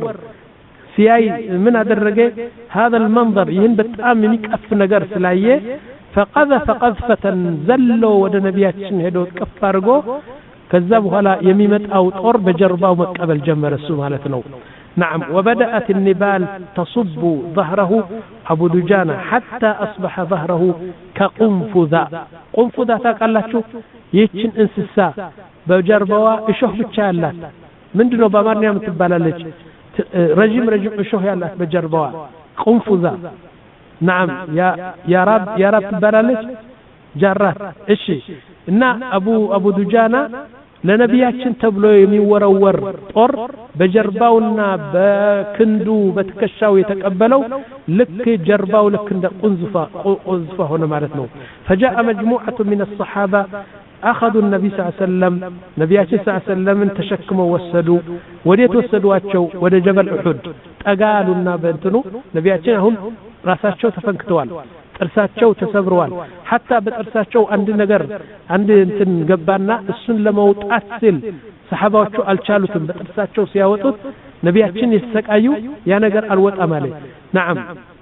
سياي من أدرجه هذا المنظر يهن بتأمن كف نجار سلايه فقذف قذفة زلوا ود نبياتشن هدو كفارجو ከዛ በኋላ የሚመጣው ጦር በጀርባው መቀበል ጀመረ እሱ ማለት ነው نعم وبدأت النبال تصب ظهره أبو دجانة حتى أصبح ظهره كقنفذة قنفذة تقلتشو يتشن انسسا بجربوا إشوه بتشالات من دنو بامارنيا متبالالج رجيم رجيم إشوه يالات بجربوا قنفذة نعم يا يا رب يا رب تبالالج جرات إشي إن أبو أبو دجانة ለነቢያችን ተብሎ የሚወረወር ጦር በጀርባውና በክንዱ በትከሻው የተቀበለው ልክ ጀርባው ልክ እንደ ቁንዝፋ ቁንዝፋ ሆነ ማለት ነው فجاء مجموعة من الصحابة أخذوا النبي صلى الله عليه وسلم نبياتي صلى الله عليه وسلم تشكموا وسدوا وديت وسدواتشو ود جبل أحد تقالوا بنتنو نبياتي هم راساتشو تفنكتوال ጥርሳቸው ተሰብረዋል حتى በጥርሳቸው አንድ ነገር አንድ እንትን ገባና እሱን ለመውጣት ሲል ሰሃባዎቹ አልቻሉትም በጥርሳቸው ሲያወጡት ነቢያችን ይሰቃዩ ያ ነገር አልወጣ ማለት نعم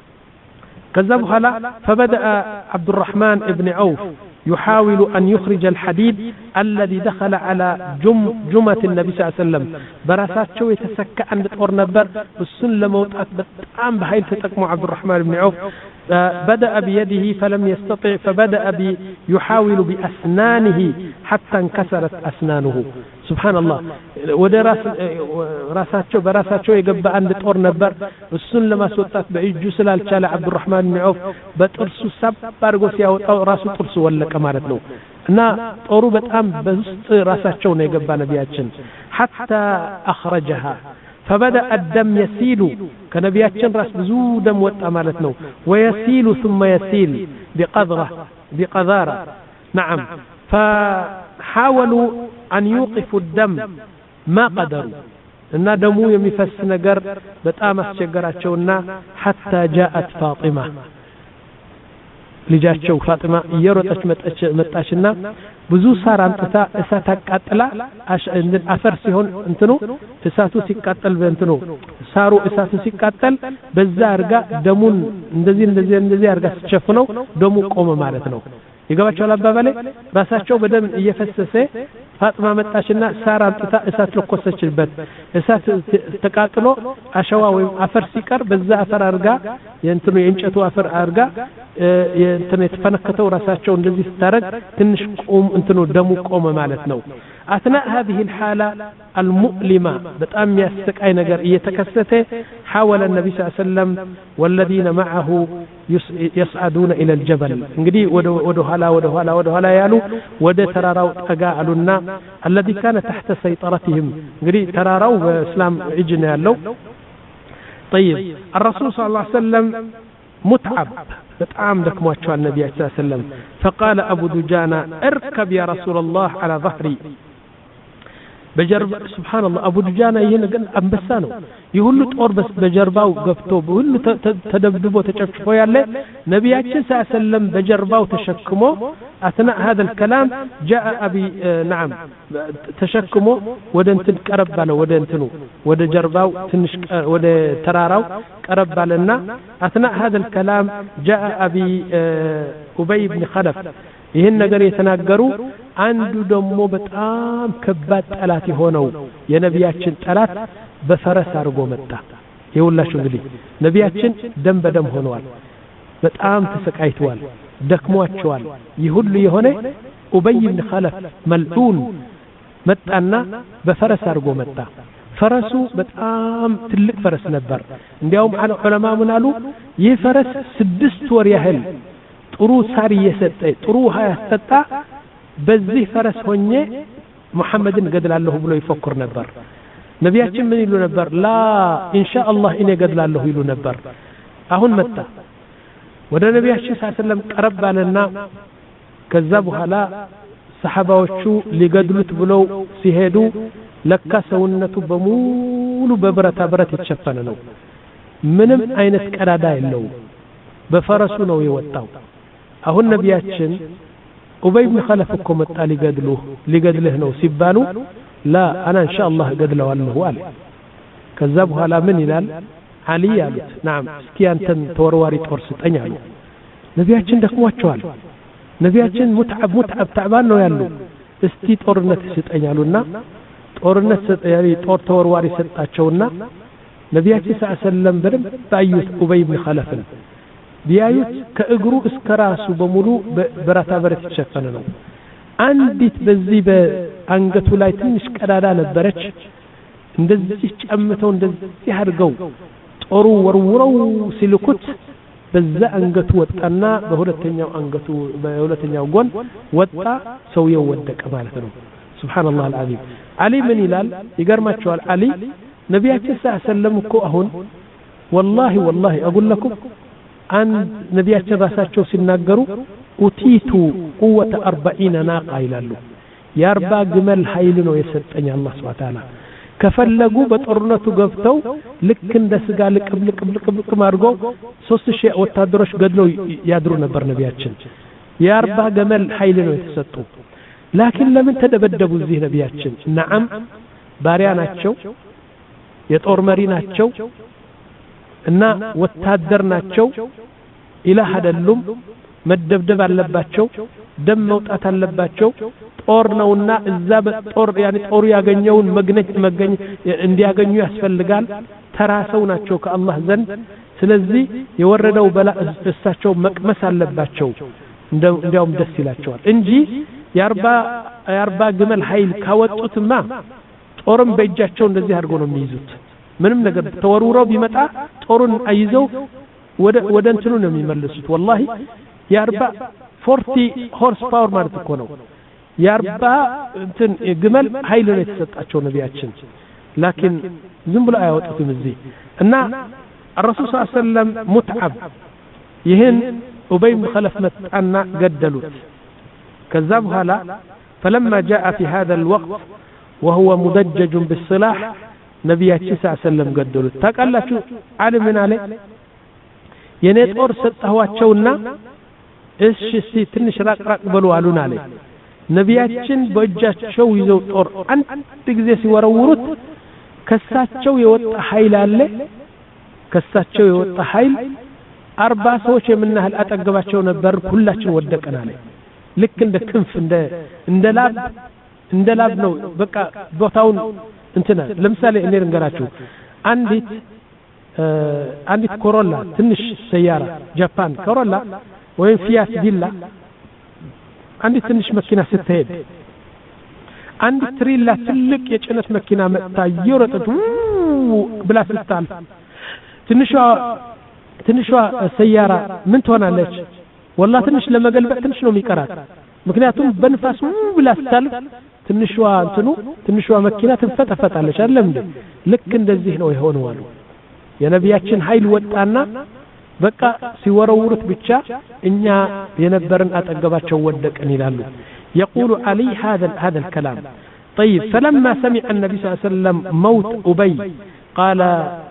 ከዛ በኋላ فبدأ عبد الرحمن ابن عوف يحاول أن يخرج الحديد الذي دخل على جم جمة النبي صلى الله عليه وسلم براساتشو يتسكى عند طور نبر السن لموتات بتعام بهاي تتقمع عبد الرحمن بن عوف بدأ بيده فلم يستطع فبدأ يحاول بأسنانه حتى انكسرت أسنانه سبحان الله ودراس راساتشو براساتشو يقبع عند طور نبر السن لما سوتات بعيجو سلال شال عبد الرحمن بن عوف بترسو سبارغو سياو راسو ترسو ولا كمارت ነው እና ጦሩ በጣም በውስጥ ራሳቸው ነው የገባ ነቢያችን حتى اخرجها فبدا الدم يسيل كنبياتችን ራስ ብዙ ደም ወጣ ማለት ነው ويسيل ثم يسيل بقذره بقذاره نعم فحاولوا ان يوقفوا الدم ما قدروا እና ደሙ የሚፈስ ነገር በጣም አስቸገራቸውና حتى جاءت فاطمة ልጃቸው ፋጢማ እየሮጠች መጣች መጣችና ብዙ ሳር አምጥታ እሳት አቃጥላ አፈር ሲሆን እንትኑ እሳቱ ሲቃጠል በእንትኑ ሳሩ እሳቱ ሲቃጠል በዛ አርጋ ደሙን እንደዚህ እንደዚህ እንደዚህ አርጋ ሲሸፍነው ደሙ ቆመ ማለት ነው ይገባቸዋል አባባሌ ራሳቸው በደም እየፈሰሰ ፋጢማ መጣችና ሳር አምጥታ እሳት ለኮሰችበት እሳት ተቃጥሎ አሸዋ ወይም አፈር ሲቀር በዛ አፈር አርጋ የእንትኑ የእንጨቱ አፈር አርጋ የእንትኑ የተፈነከተው ራሳቸው እንደዚህ ስታረግ ትንሽ ቆም እንትኑ ደሙ ቆመ ማለት ነው أثناء هذه الحالة المؤلمة بتأم يستقعي نجر يتكسته حاول النبي صلى الله عليه وسلم والذين معه يصعدون إلى الجبل انقدي ودو هلا ودو هلا ودو هلا يالو ودو تراراو تقاعلنا الذي كان تحت سيطرتهم انقدي تراراو بإسلام عجنا يالو طيب الرسول صلى الله عليه وسلم متعب بتعام لك مواتشوى النبي صلى الله عليه وسلم فقال أبو دجانة اركب يا رسول الله على ظهري بجرب سبحان الله أبو دجانة يهنا أنبسانه يقول طور بس بجرباو قفتو بقول تدبدبو تشفشفو يالله نبي صلى الله عليه وسلم بجرباو تشكمو أثناء هذا الكلام جاء أبي آه نعم تشكمو ودنتن قرب باله ودنتنو ود جرباو تنش ود تراراو قرب بالنا أثناء هذا الكلام جاء أبي آه أبي بن خلف ይህን ነገር የተናገሩ አንዱ ደግሞ በጣም ከባድ ጠላት ሆነው የነቢያችን ጠላት በፈረስ አርጎ መጣ ይውላችሁ እንግዲህ ነቢያችን ደም በደም ሆነዋል በጣም ተሰቃይተዋል ደክሟቸዋል ይሁሉ የሆነ ኡበይ ብን ኸለፍ መልዑን መጣና በፈረስ አርጎ መጣ ፈረሱ በጣም ትልቅ ፈረስ ነበር እንዲያውም ዑለማ ምን አሉ ይህ ፈረስ ስድስት ወር ያህል ጥሩ ሳር እየሰጠ ጥሩ ውሃ ያስጠጣ በዚህ ፈረስ ሆኜ ሙሐመድን ገድላለሁ ብሎ ይፈክር ነበር ነቢያችን ምን ይሉ ነበር ላ ኢንሻአላህ እኔ ገድላለሁ ይሉ ነበር አሁን መጣ ወደ ነቢያችን ሰለላም ቀረብ አለና ከዛ በኋላ ሰሃባዎቹ ሊገድሉት ብለው ሲሄዱ ለካ ሰውነቱ በሙሉ በብረታ ብረት የተሸፈነ ነው ምንም አይነት ቀዳዳ የለው በፈረሱ ነው የወጣው አሁን ነቢያችን ኡበይ ብን ኸለፍ እኮ መጣ ሊገድሉህ ሊገድልህ ነው ሲባሉ ላ አና ኢንሻአላህ ገድለዋለሁ አለ ከዛ በኋላ ምን ይላል አሊ ያሉት ናም እስኪ አንተን ተወርዋሪ ጦር ስጠኝ አሉ ነቢያችን ደክሟቸዋል ነቢያችን ሙትዓብ ሙትዓብ ተዕባን ነው ያሉ እስቲ ጦርነት ይሰጠኛሉና ጦርነት ሰጠያሪ ጦር ተወርዋሪ ሰጣቸውና ነቢያችን ሰለላሁ ዐለይሂ ወሰለም በደንብ ባዩት ኡበይ ኢብኑ ኸለፍን ቢያዩት ከእግሩ እስከ ራሱ በሙሉ በራታ በረት ተሸፈነ ነው አንዲት በዚህ በአንገቱ ላይ ትንሽ ቀዳዳ ነበረች እንደዚህ ጨምተው እንደዚህ አድርገው ጦሩ ወርውረው ሲልኩት በዛ አንገቱ ወጣና በሁለተኛው አንገቱ በሁለተኛው ጎን ወጣ ሰውየው ወደቀ ማለት ነው ሱብሃንአላህ አልዓዚም አሊ ምን ይላል ይገርማቸዋል አሊ ነቢያችን ሰለላሁ ዐለይሂ ወሰለም እኮ አሁን والله والله اقول لكم አን ነቢያችን ራሳቸው ሲናገሩ ኡቲቱ ቁወተ አርባዒን ናቃ ይላሉ የአርባ ግመል ኃይል ነው የሰጠኝ አላህ ሱብሓነሁ ወተዓላ ከፈለጉ በጦርነቱ ገብተው ልክ እንደ ስጋ ልቅም ልቅም ልቅም ልቅም አድርገው ሶስት ሺህ ወታደሮች ገድለው ያድሩ ነበር ነቢያችን የአርባ ግመል ኃይል ነው የተሰጡ ላኪን ለምን ተደበደቡ እዚህ ነቢያችን ነዓም ባሪያ ናቸው የጦር መሪ ናቸው እና ወታደር ናቸው ኢላህ አይደሉም መደብደብ አለባቸው ደም መውጣት አለባቸው ጦር ነውና እዛ በጦር ያኒ ጦር ያገኘውን መግነጥ መገኝ እንዲያገኙ ያስፈልጋል ተራሰው ናቸው ከአላህ ዘንድ ስለዚህ የወረደው በላ እሳቸው መቅመስ አለባቸው እንዲያውም ደስ ይላቸዋል እንጂ የአርባ የአርባ ግመል ኃይል ካወጡትማ ጦርም በእጃቸው እንደዚህ አድርጎ ነው የሚይዙት ምንም ነገር ተወርውረው ቢመጣ ጦሩን አይዘው ወደ ወደ እንትኑ ነው የሚመለሱት والله የአርባ አርባ ሆርስ ፓወር ማለት እኮ ነው የአርባ እንትን ግመል ኃይል ነው የተሰጣቸው ነቢያችን ላኪን ዝም ብሎ አያወጡትም እዚህ እና الرسول صلى الله عليه وسلم متعب ይህን ኡበይ ኢብኑ ኸለፍ መጣና ገደሉት ከዛ በኋላ فلما جاء في هذا الوقت وهو مدجج بالسلاح ነቢያችን ሰለላሁ ዐለይሂ ወሰለም ገደሉት ታውቃላችሁ ዓለም ምን አለ የኔ ጦር ሰጣኋቸውና እሺ እሺ ትንሽ ራቅ ራቅ በሉ አሉን አለ ነቢያችን በእጃቸው ይዘው ጦር አንድ ጊዜ ሲወረውሩት ከሳቸው የወጣ ኃይል አለ ከሳቸው የወጣ ኃይል አርባ ሰዎች የምናህል አጠገባቸው ነበር ሁላችን ወደቀን አለ ልክ እንደ ክንፍ እንደ እንደ ላብ እንደ ላብ ነው በቃ ቦታውን እንትና ለምሳሌ እኔ ልንገራችሁ አንዲት አንዲት ኮሮላ ትንሽ ሰያራ ጃፓን ኮሮላ ወይም ፊያት ዲላ አንዲት ትንሽ መኪና ስትሄድ አንድ ትሪላ ትልቅ የጭነት መኪና መጣ ይወረጠቱ ብላ ስትታልፍ ትንሿ ትንሿ ሰያራ ምን ትሆናለች والله ትንሽ ለመገልበጥ ትንሽ ነው የሚቀራት ምክንያቱም በንፋስ ብላ ስትታልፍ ትንሿ እንትኑ ትንሿ መኪና ትንፈጠፈጣለች አይደለም እንዴ ልክ እንደዚህ ነው የሆነው አሉ የነቢያችን ኃይል ወጣና በቃ ሲወረውሩት ብቻ እኛ የነበርን አጠገባቸው ወደቀን ይላሉ يقول علي هذا هذا الكلام طيب فلما سمع النبي صلى الله عليه وسلم موت أبي قال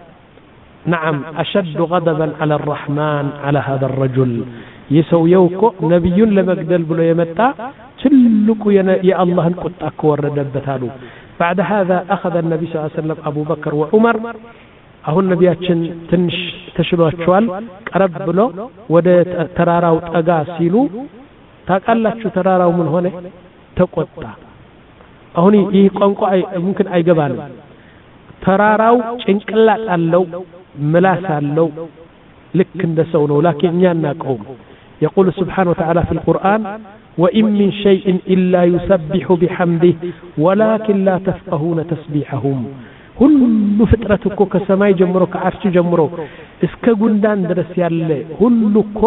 نعم أشد غضبا على الرحمن على هذا الرجل يسويوكو نبي لمقدل بلو يمتع تلكو يا الله قطعك وردبتالو بعد هذا أخذ النبي صلى الله عليه وسلم أبو بكر وعمر أهو النبياتشن تنش تشلواتشوال قرب بلو ود تراراو طغا سيلو ታውቃላችሁ ተራራው ምን ሆነ ተቆጣ አሁን ይህ ቋንቋ ممكن አይገባንም ተራራው ጭንቅላት አለው ምላስ አለው ልክ እንደ ሰው ነው لكن እኛ እናቀው يقول سبحانه وتعالى في القرآن وإن من شيء إلا يسبح بحمده ولكن لا تفقهون تسبيحهم ሁሉ ፍጥረት እኮ ከሰማይ ጀምሮ ከአርሽ ጀምሮ እስከ ጉንዳን ድረስ ያለ ሁሉ እኮ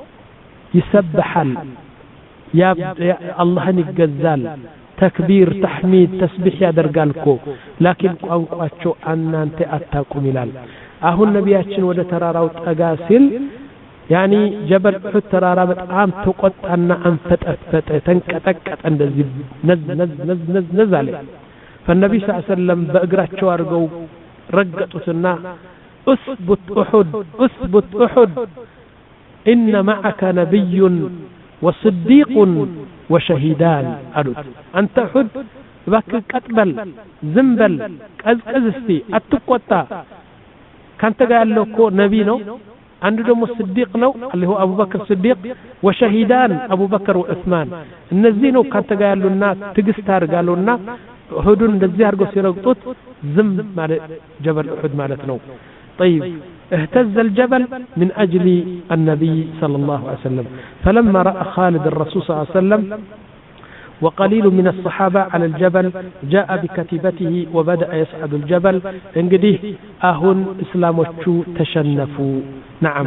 ይሰብሐል ያ አላህን ይገዛል ተክቢር ተህሚድ ተስቢህ ያደርጋልኮ ላኪን ቋንቋቸው እናንተ አታቁም ይላል አሁን ነቢያችን ወደ ተራራው ጠጋ ሲል ያኒ ጀበል ኡሁድ ተራራ በጣም ተቆጣና አንፈጠፈጠ ተንቀጠቀጠ እንደዚህ ነዝ ነዝ ነዝ ነዝ ነዝ አለ فالنبي صلى الله عليه وسلم በእግራቸው አርገው ረገጡትና اثبت احد اثبت احد ان معك نبي وصديق وشهيدان قالوا انت احد باك قطبل زنبل قزقزستي اتقطا كانت ጋር ያለው እኮ ነብይ ነው አንዱ ደግሞ ስዲቅ ነው اللي هو አቡበክር ስዲቅ ወሸሂዳን አቡበክር ወዑስማን እነዚህ ነው ካንተ ጋር ያሉና ትግስት አድርጋሉና ኡሁድን እንደዚህ አድርገው ሲረግጡት ዝም ማለት ጀበል ኡሁድ ማለት ነው طيب اهتز الجبل من أجل النبي صلى الله عليه وسلم فلما رأى خالد الرسول صلى الله عليه وسلم وقليل من الصحابة على الجبل جاء بكتيبته وبدأ يصعد الجبل انقديه أهن إسلاموشو تشنفوا نعم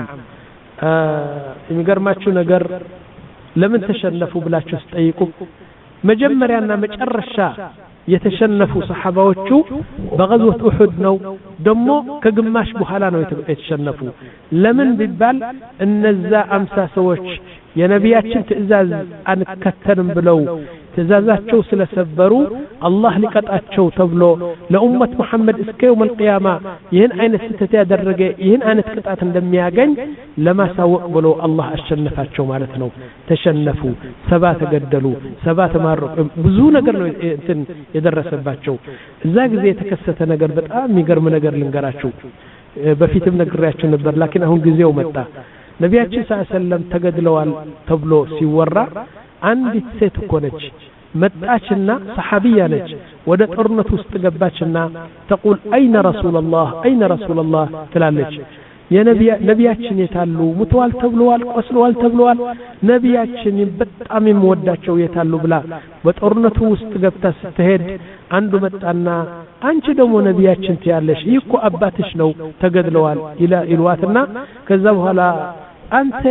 يمقرماتشو نقر لمن تشنفوا بلاتشو ستأيكم مجمريانا مجرشا يتشنفوا صحابوچو بغزوة أحد نو دمو كقماش بحالا نو يتشنفوا لمن ببال النزا أمسا سوچ يا نبياتشن تئزاز أن كترن بلو تزازاتشو سلسبرو الله لقطعتشو تبلو لأمة محمد اسكي يوم القيامة يهن أين ستتي درجة يهن أين تقطعت دمياغن لما سوق بلو الله الشنفاتشو مالتنو تشنفوا سبات قدلوا سبات مارو بزو نقر انتن يدرسباتشو ذاك زي تكسته نقر بتام يقرم نقر لنقراتشو بفيتم نقراتشو نبر لكن اهون غزيو متى ነቢያችን ሰለላሁ ዐለይሂ ወሰለም ተገድለዋል ተብሎ ሲወራ አንዲት ሴት ኮነች መጣችና ሰሐቢያ ነች ወደ ጦርነት ውስጥ ገባችና ተቁል አይነ ረሱላህ አይነ ረሱላህ ትላለች የነቢያ ነቢያችን የታሉ ሙተዋል ተብለዋል ቆስለዋል ተብለዋል ነቢያችን በጣም የሚወዳቸው የታሉ ብላ በጦርነቱ ውስጥ ገብታ ስትሄድ አንዱ መጣና አንቺ ደግሞ ነቢያችን ትያለሽ ይኮ አባትሽ ነው ተገድለዋል ኢላ ኢልዋትና ከዛ በኋላ አንተ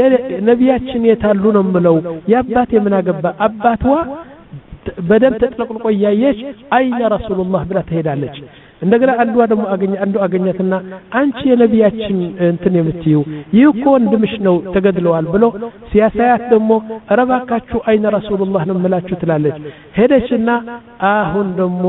የነቢያችን የታሉ ነው ምለው ያባቴ ምን አገባ አባቷ በደም ተጥለቅልቆ ያየሽ አይነ ረሱላህ ብላ ትሄዳለች እንደገና አንዷ ደግሞ አገኘ አንዱ አገኘትና አንቺ የነቢያችን እንትን የምትዩ ይኮ ወንድምሽ ነው ተገድለዋል ብሎ ሲያሳያት ደግሞ ረባካችሁ አይነ ረሱላህ ነው መላችሁ ትላለች ሄደችና አሁን ደግሞ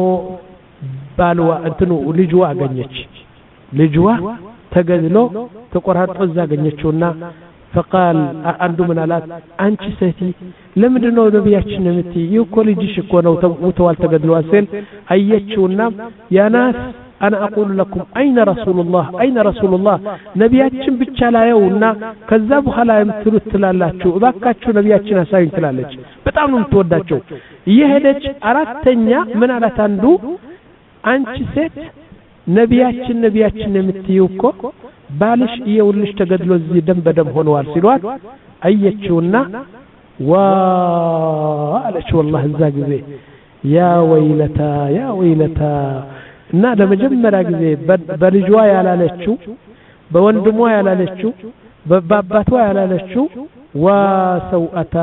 ባልዋ እንትኑ ልጅዋ አገኘች ልጅዋ ተገድሎ ተቆራርጦ ዛገኘችውና فقال አንዱ ምናላት አንቺ ሰቲ ለምንድነው ነቢያችን የምትይ ይኮ ልጅሽ እኮ ነው ተውተዋል ተገድለዋል ሲል አየችውና ያናስ انا اقول لكم اين رسول الله اين رسول الله ነቢያችን ብቻ ላየውና ከዛ በኋላ የምትሉት ትላላችሁ እባካችሁ ነቢያችን አሳዩኝ ትላለች በጣም ነው የምትወዳቸው እየሄደች አራተኛ ምን አላት አንዱ አንቺ ሴት ነቢያችን ነቢያችን የምትይው እኮ ባልሽ ይኸውልሽ ተገድሎ እዚህ ደም በደም ሆነዋል ሲሏት አየችውና ዋ አለች والله እዛ ጊዜ ያ ወይለታ ያ ወይለታ እና ለመጀመሪያ ጊዜ በልጇ ያላለችው በወንድሟ ያላለችው በአባቷ ያላለችው ዋ ሰውአታ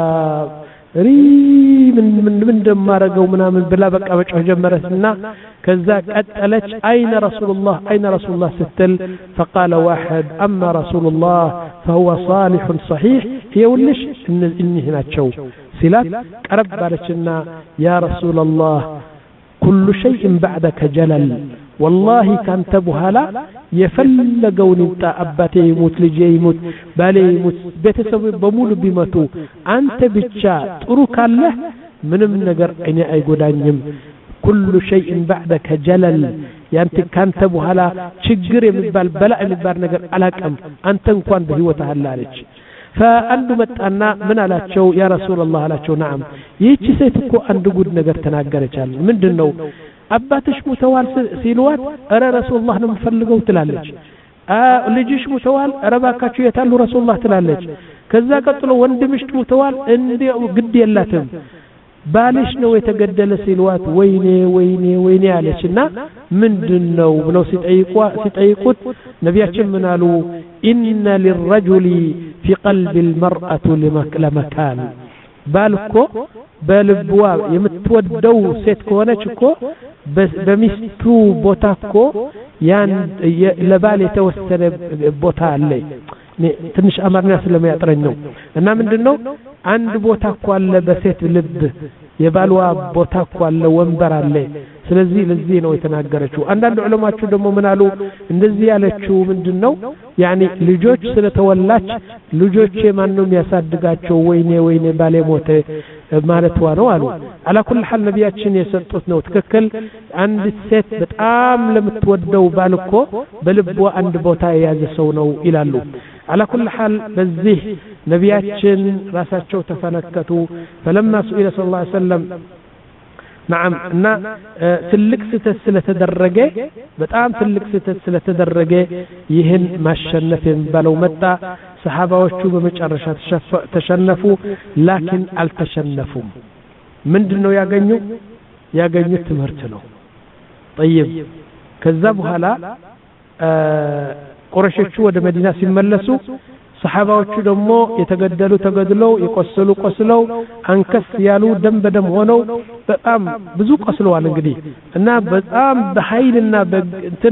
ሪ ምን ምን ምን እንደማረገው ምናምን ብላ በቃ በጮህ ጀመረችና ከዛ ቀጠለች አይነ ረሱላህ አይነ ረሱላህ ስትል فقال واحد اما رسول الله فهو صالح صحيح يولش انه ናቸው ሲላት ቀረብ ባለችና ያ ረሱላህ كل شيء بعدك جلل والله كانت بحالا يفلقون انت اباتي يموت لجي يموت بالي يموت بيتسب بمول بيمتو انت بتشا طرق الله ምንም ነገር እኔ አይጎዳኝም كل شيء بعدك جلل ያንተ ካንተ በኋላ ችግር የሚባል በላ የሚባል ነገር አላቀም አንተ እንኳን በህይወት አላለች فአንዱ መጣና ምን አላቸው ያ ረሱላህ አላቸው نعم ይህች ሴት እኮ አንድ ጉድ ነገር ተናገረቻል ምንድነው አባትሽ ሙተዋል ሲልዋት አረ ረሱላህ ነው የምፈልገው ትላለች ልጅሽ ሙተዋል አረባካችሁ የታሉ ረሱላህ ትላለች ከዛ ቀጥሎ ወንድምሽ ሙተዋል እንዴው ግድ የላትም ባልሽ ነው የተገደለ ሲልዋት ወይኔ ወይኔ ወይኔ አለችና ምንድነው ብለው ሲጠይቁ ሲጠይቁት ነቢያችን ምን አሉ ኢነ للرجل في قلب المرأة لمكان ባልኮ በልብዋ የምትወደው ሴት ከሆነች እኮ በሚስቱ ቦታ እኮ ያን ለባል የተወሰነ ቦታ አለ ትንሽ አማርኛ ስለሚያጥረኝ ነው እና ምንድነው አንድ ቦታ እኮ አለ በሴት ልብ የባልዋ ቦታ እኮ አለ ወንበር አለ ስለዚህ ለዚህ ነው የተናገረችው አንዳንድ ዑለማዎቹ ደግሞ ምን አሉ እንደዚህ ያለችው ምንድነው ያኒ ልጆች ስለተወላች ልጆቼ ማንንም ያሳድጋቸው ወይኔ ወይኔ ባሌ ሞተ ማለት ነው አሉ على كل حال ነቢያችን የሰጡት ነው ትክክል አንድ ሴት በጣም ለምትወደው ባልኮ በልቧ አንድ ቦታ የያዘ ሰው ነው ይላሉ على كل حال بزيه نبياتشن راساتشو تفنكتوا فلما سئل صلى الله عليه وسلم نعم ان تلك ستسله تدرجه በጣም ትልቅ ስተስለ ተደረገ ይህን ማሸነፍን ባለው መጣ ሰሃባዎቹ በመጨረሻ ተሸነፉ ላኪን አልተሸነፉም ምንድነው ያገኙ ያገኙት ትምህርት ነው طيب ከዛ በኋላ ቁረሾቹ ወደ መዲና ሲመለሱ ሰሃባዎቹ ደግሞ የተገደሉ ተገድለው የቆሰሉ ቆስለው አንከስ ያሉ ደም በደም ሆነው በጣም ብዙ ቆስለዋል እንግዲህ እና በጣም በኃይልና በእንትኑ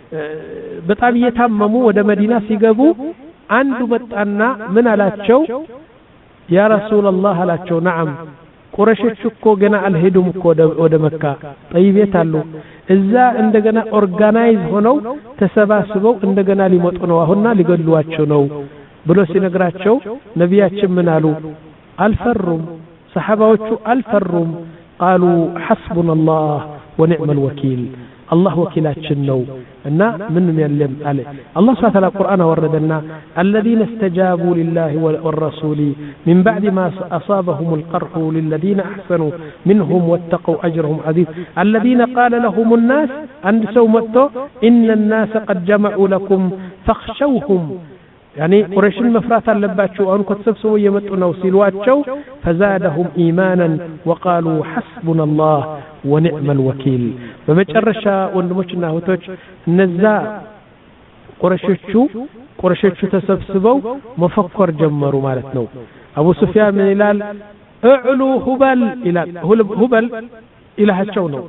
በጣም እየታመሙ ወደ መዲና ሲገቡ አንዱ መጣና ምን አላቸው ያ ረሱላህ አላቸው ነዓም ቁረሾቹ እኮ ገና አልሄዱም እኮ ወደ መካ ጠይቤት አሉ እዛ እንደገና ኦርጋናይዝ ሆነው ተሰባስበው እንደገና ሊመጡ ነው አሁንና ሊገድሏቸው ነው ብሎ ሲነግራቸው ነቢያችን ምን አሉ አልፈሩም ሰሃባዎቹ አልፈሩም قالوا حسبنا الله ونعم الوكيل الله وكيلاتنا ነው እና ምንም የለም አለ አላህ Subhanahu Wa Ta'ala ቁርአን ወረደና الذين استجابوا لله والرسول من بعد ما اصابهم القرح للذين احسنوا منهم واتقوا اجرهم عظيم الذين قال لهم الناس عند سو متو ان الناس قد جمعوا لكم فاخشوهم يعني قريش المفرات اللباتشو أنكو تسبسوا يمتعنا وسيلواتشو فزادهم إيمانا وقالوا حسبنا الله ونعم الوكيل ومجرشا ونمشنا هتوش نزا قريشتشو قريشتشو تسبسبوا مفكر جمروا مالتنو أبو سفيان من إلال اعلو هبل إلال هبل إلى هتشونو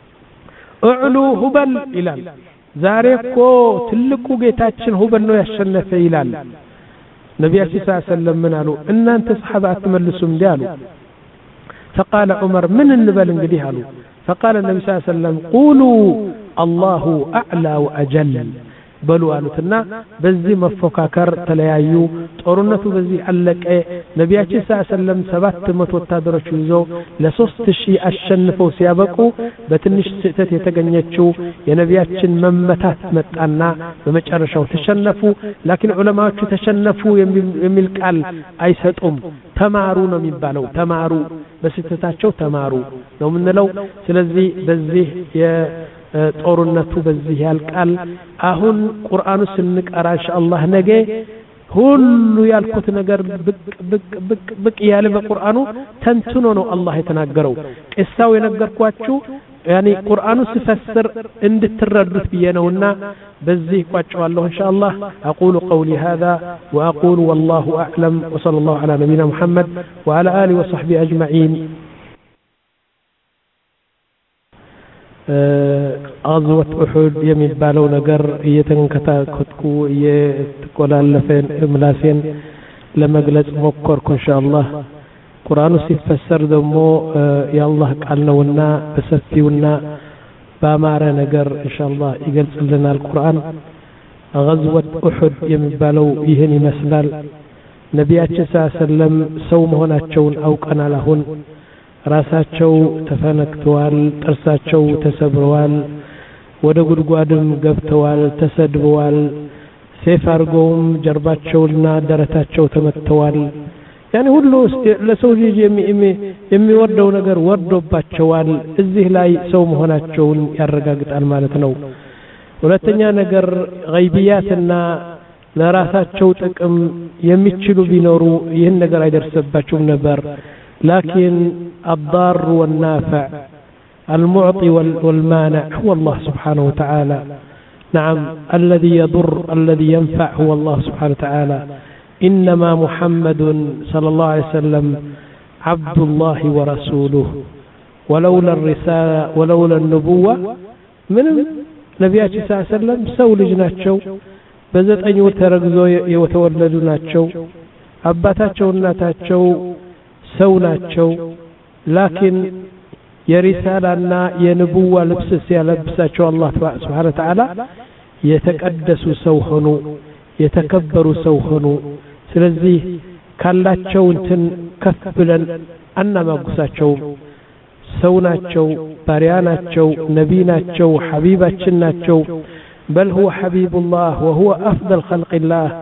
اعلو هبل إلال ዛሬ እኮ ትልቁ ጌታችን ሁበል ነው ያሸነፈ ይላል ነብያችን ሰለላሁ ዐለይሂ ወሰለም ምን አሉ እናንተ ሰሃባ አትመልሱም እንዴ አሉ فقال عمر من እንበል እንግዲህ አሉ فقال النبي صلى الله عليه وسلم قولوا الله اعلى واجل በሉ አሉትና በዚህ መፎካከር ተለያዩ ጦርነቱ በዚህ አለቀ ነብያችን ሰለላሁ ዐለይሂ ወሰለም ሰባት መቶ ወታደሮች ይዘው ለ3000 አሸንፈው ሲያበቁ በትንሽ ስህተት የተገኘችው የነብያችን መመታት መጣና በመጨረሻው ተሸነፉ ላኪን ዑለማዎቹ ተሸነፉ የሚል ቃል አይሰጡም ተማሩ ነው የሚባለው ተማሩ በስህተታቸው ተማሩ ነው ምንለው ስለዚህ በዚህ የ ጦርነቱ በዚህ ያልቃል አሁን ቁርአኑ ስንቀራ ኢንሻአላህ ነገ ሁሉ ያልኩት ነገር ብቅ ብቅ ብቅ ብቅ ያለ በቁርአኑ ተንትኖ ነው አላህ የተናገረው ቂሳው የነገርኳችሁ ያኒ ቁርአኑ ሲፈስር እንድትረዱት በየነውና በዚህ ቋጫዋለሁ ኢንሻአላህ اقول قولي هذا واقول والله اعلم وصلى الله على نبينا محمد وعلى اله وصحبه اجمعين غزوة أحد የሚባለው ነገር እየተንከታከትኩ እየተቆላለፈን ምላሴን ለመግለጽ ሞከርኩ ኢንሻአላህ ቁርአኑ ሲፈሰር ደግሞ የአላህ ቃል ነውና በሰፊውና ባማረ ነገር ኢንሻአላህ ይገልጽልናል ቁርአን غزوة أحد የሚባለው ይሄን ይመስላል ነብያችን ሰለላሁ ዐለይሂ ወሰለም ሰው መሆናቸውን አውቀናል አሁን ራሳቸው ተፈነክተዋል ጥርሳቸው ተሰብረዋል ወደ ጉድጓድም ገብተዋል ተሰድበዋል ሰይፍ አርገውም ጀርባቸውና ደረታቸው ተመተዋል ያኔ ሁሉ ለሰው ልጅ የሚወደው ነገር ወርዶባቸዋል እዚህ ላይ ሰው መሆናቸውን ያረጋግጣል ማለት ነው ሁለተኛ ነገር ገይቢያትና ለራሳቸው ጥቅም የሚችሉ ቢኖሩ ይህን ነገር አይደርስባቸውም ነበር لكن الضار والنافع المعطي والمانع هو الله سبحانه وتعالى نعم الذي يضر الذي ينفع هو الله سبحانه وتعالى إنما محمد صلى الله عليه وسلم عبد الله ورسوله ولولا الرسالة ولولا النبوة من نبياتي صلى الله عليه وسلم سول جناتشو بزت أن يترقزوا يتولدوا ناتشو أباتاتشو ناتاتشو ሰው ናቸው ላኪን የሪሳላና የነብዋ ልብስ ሲያለብሳቸው አላህ Subhanahu Wa Ta'ala የተቀደሱ ሰው ሆኑ የተከበሩ ሰው ሆኑ ስለዚህ ካላቸው እንትን ከፍ ብለን አናማጉሳቸው ሰው ናቸው ባሪያ ናቸው ነብይ ናቸው ሐቢባችን ናቸው بل هو حبيب الله وهو أفضل خلق الله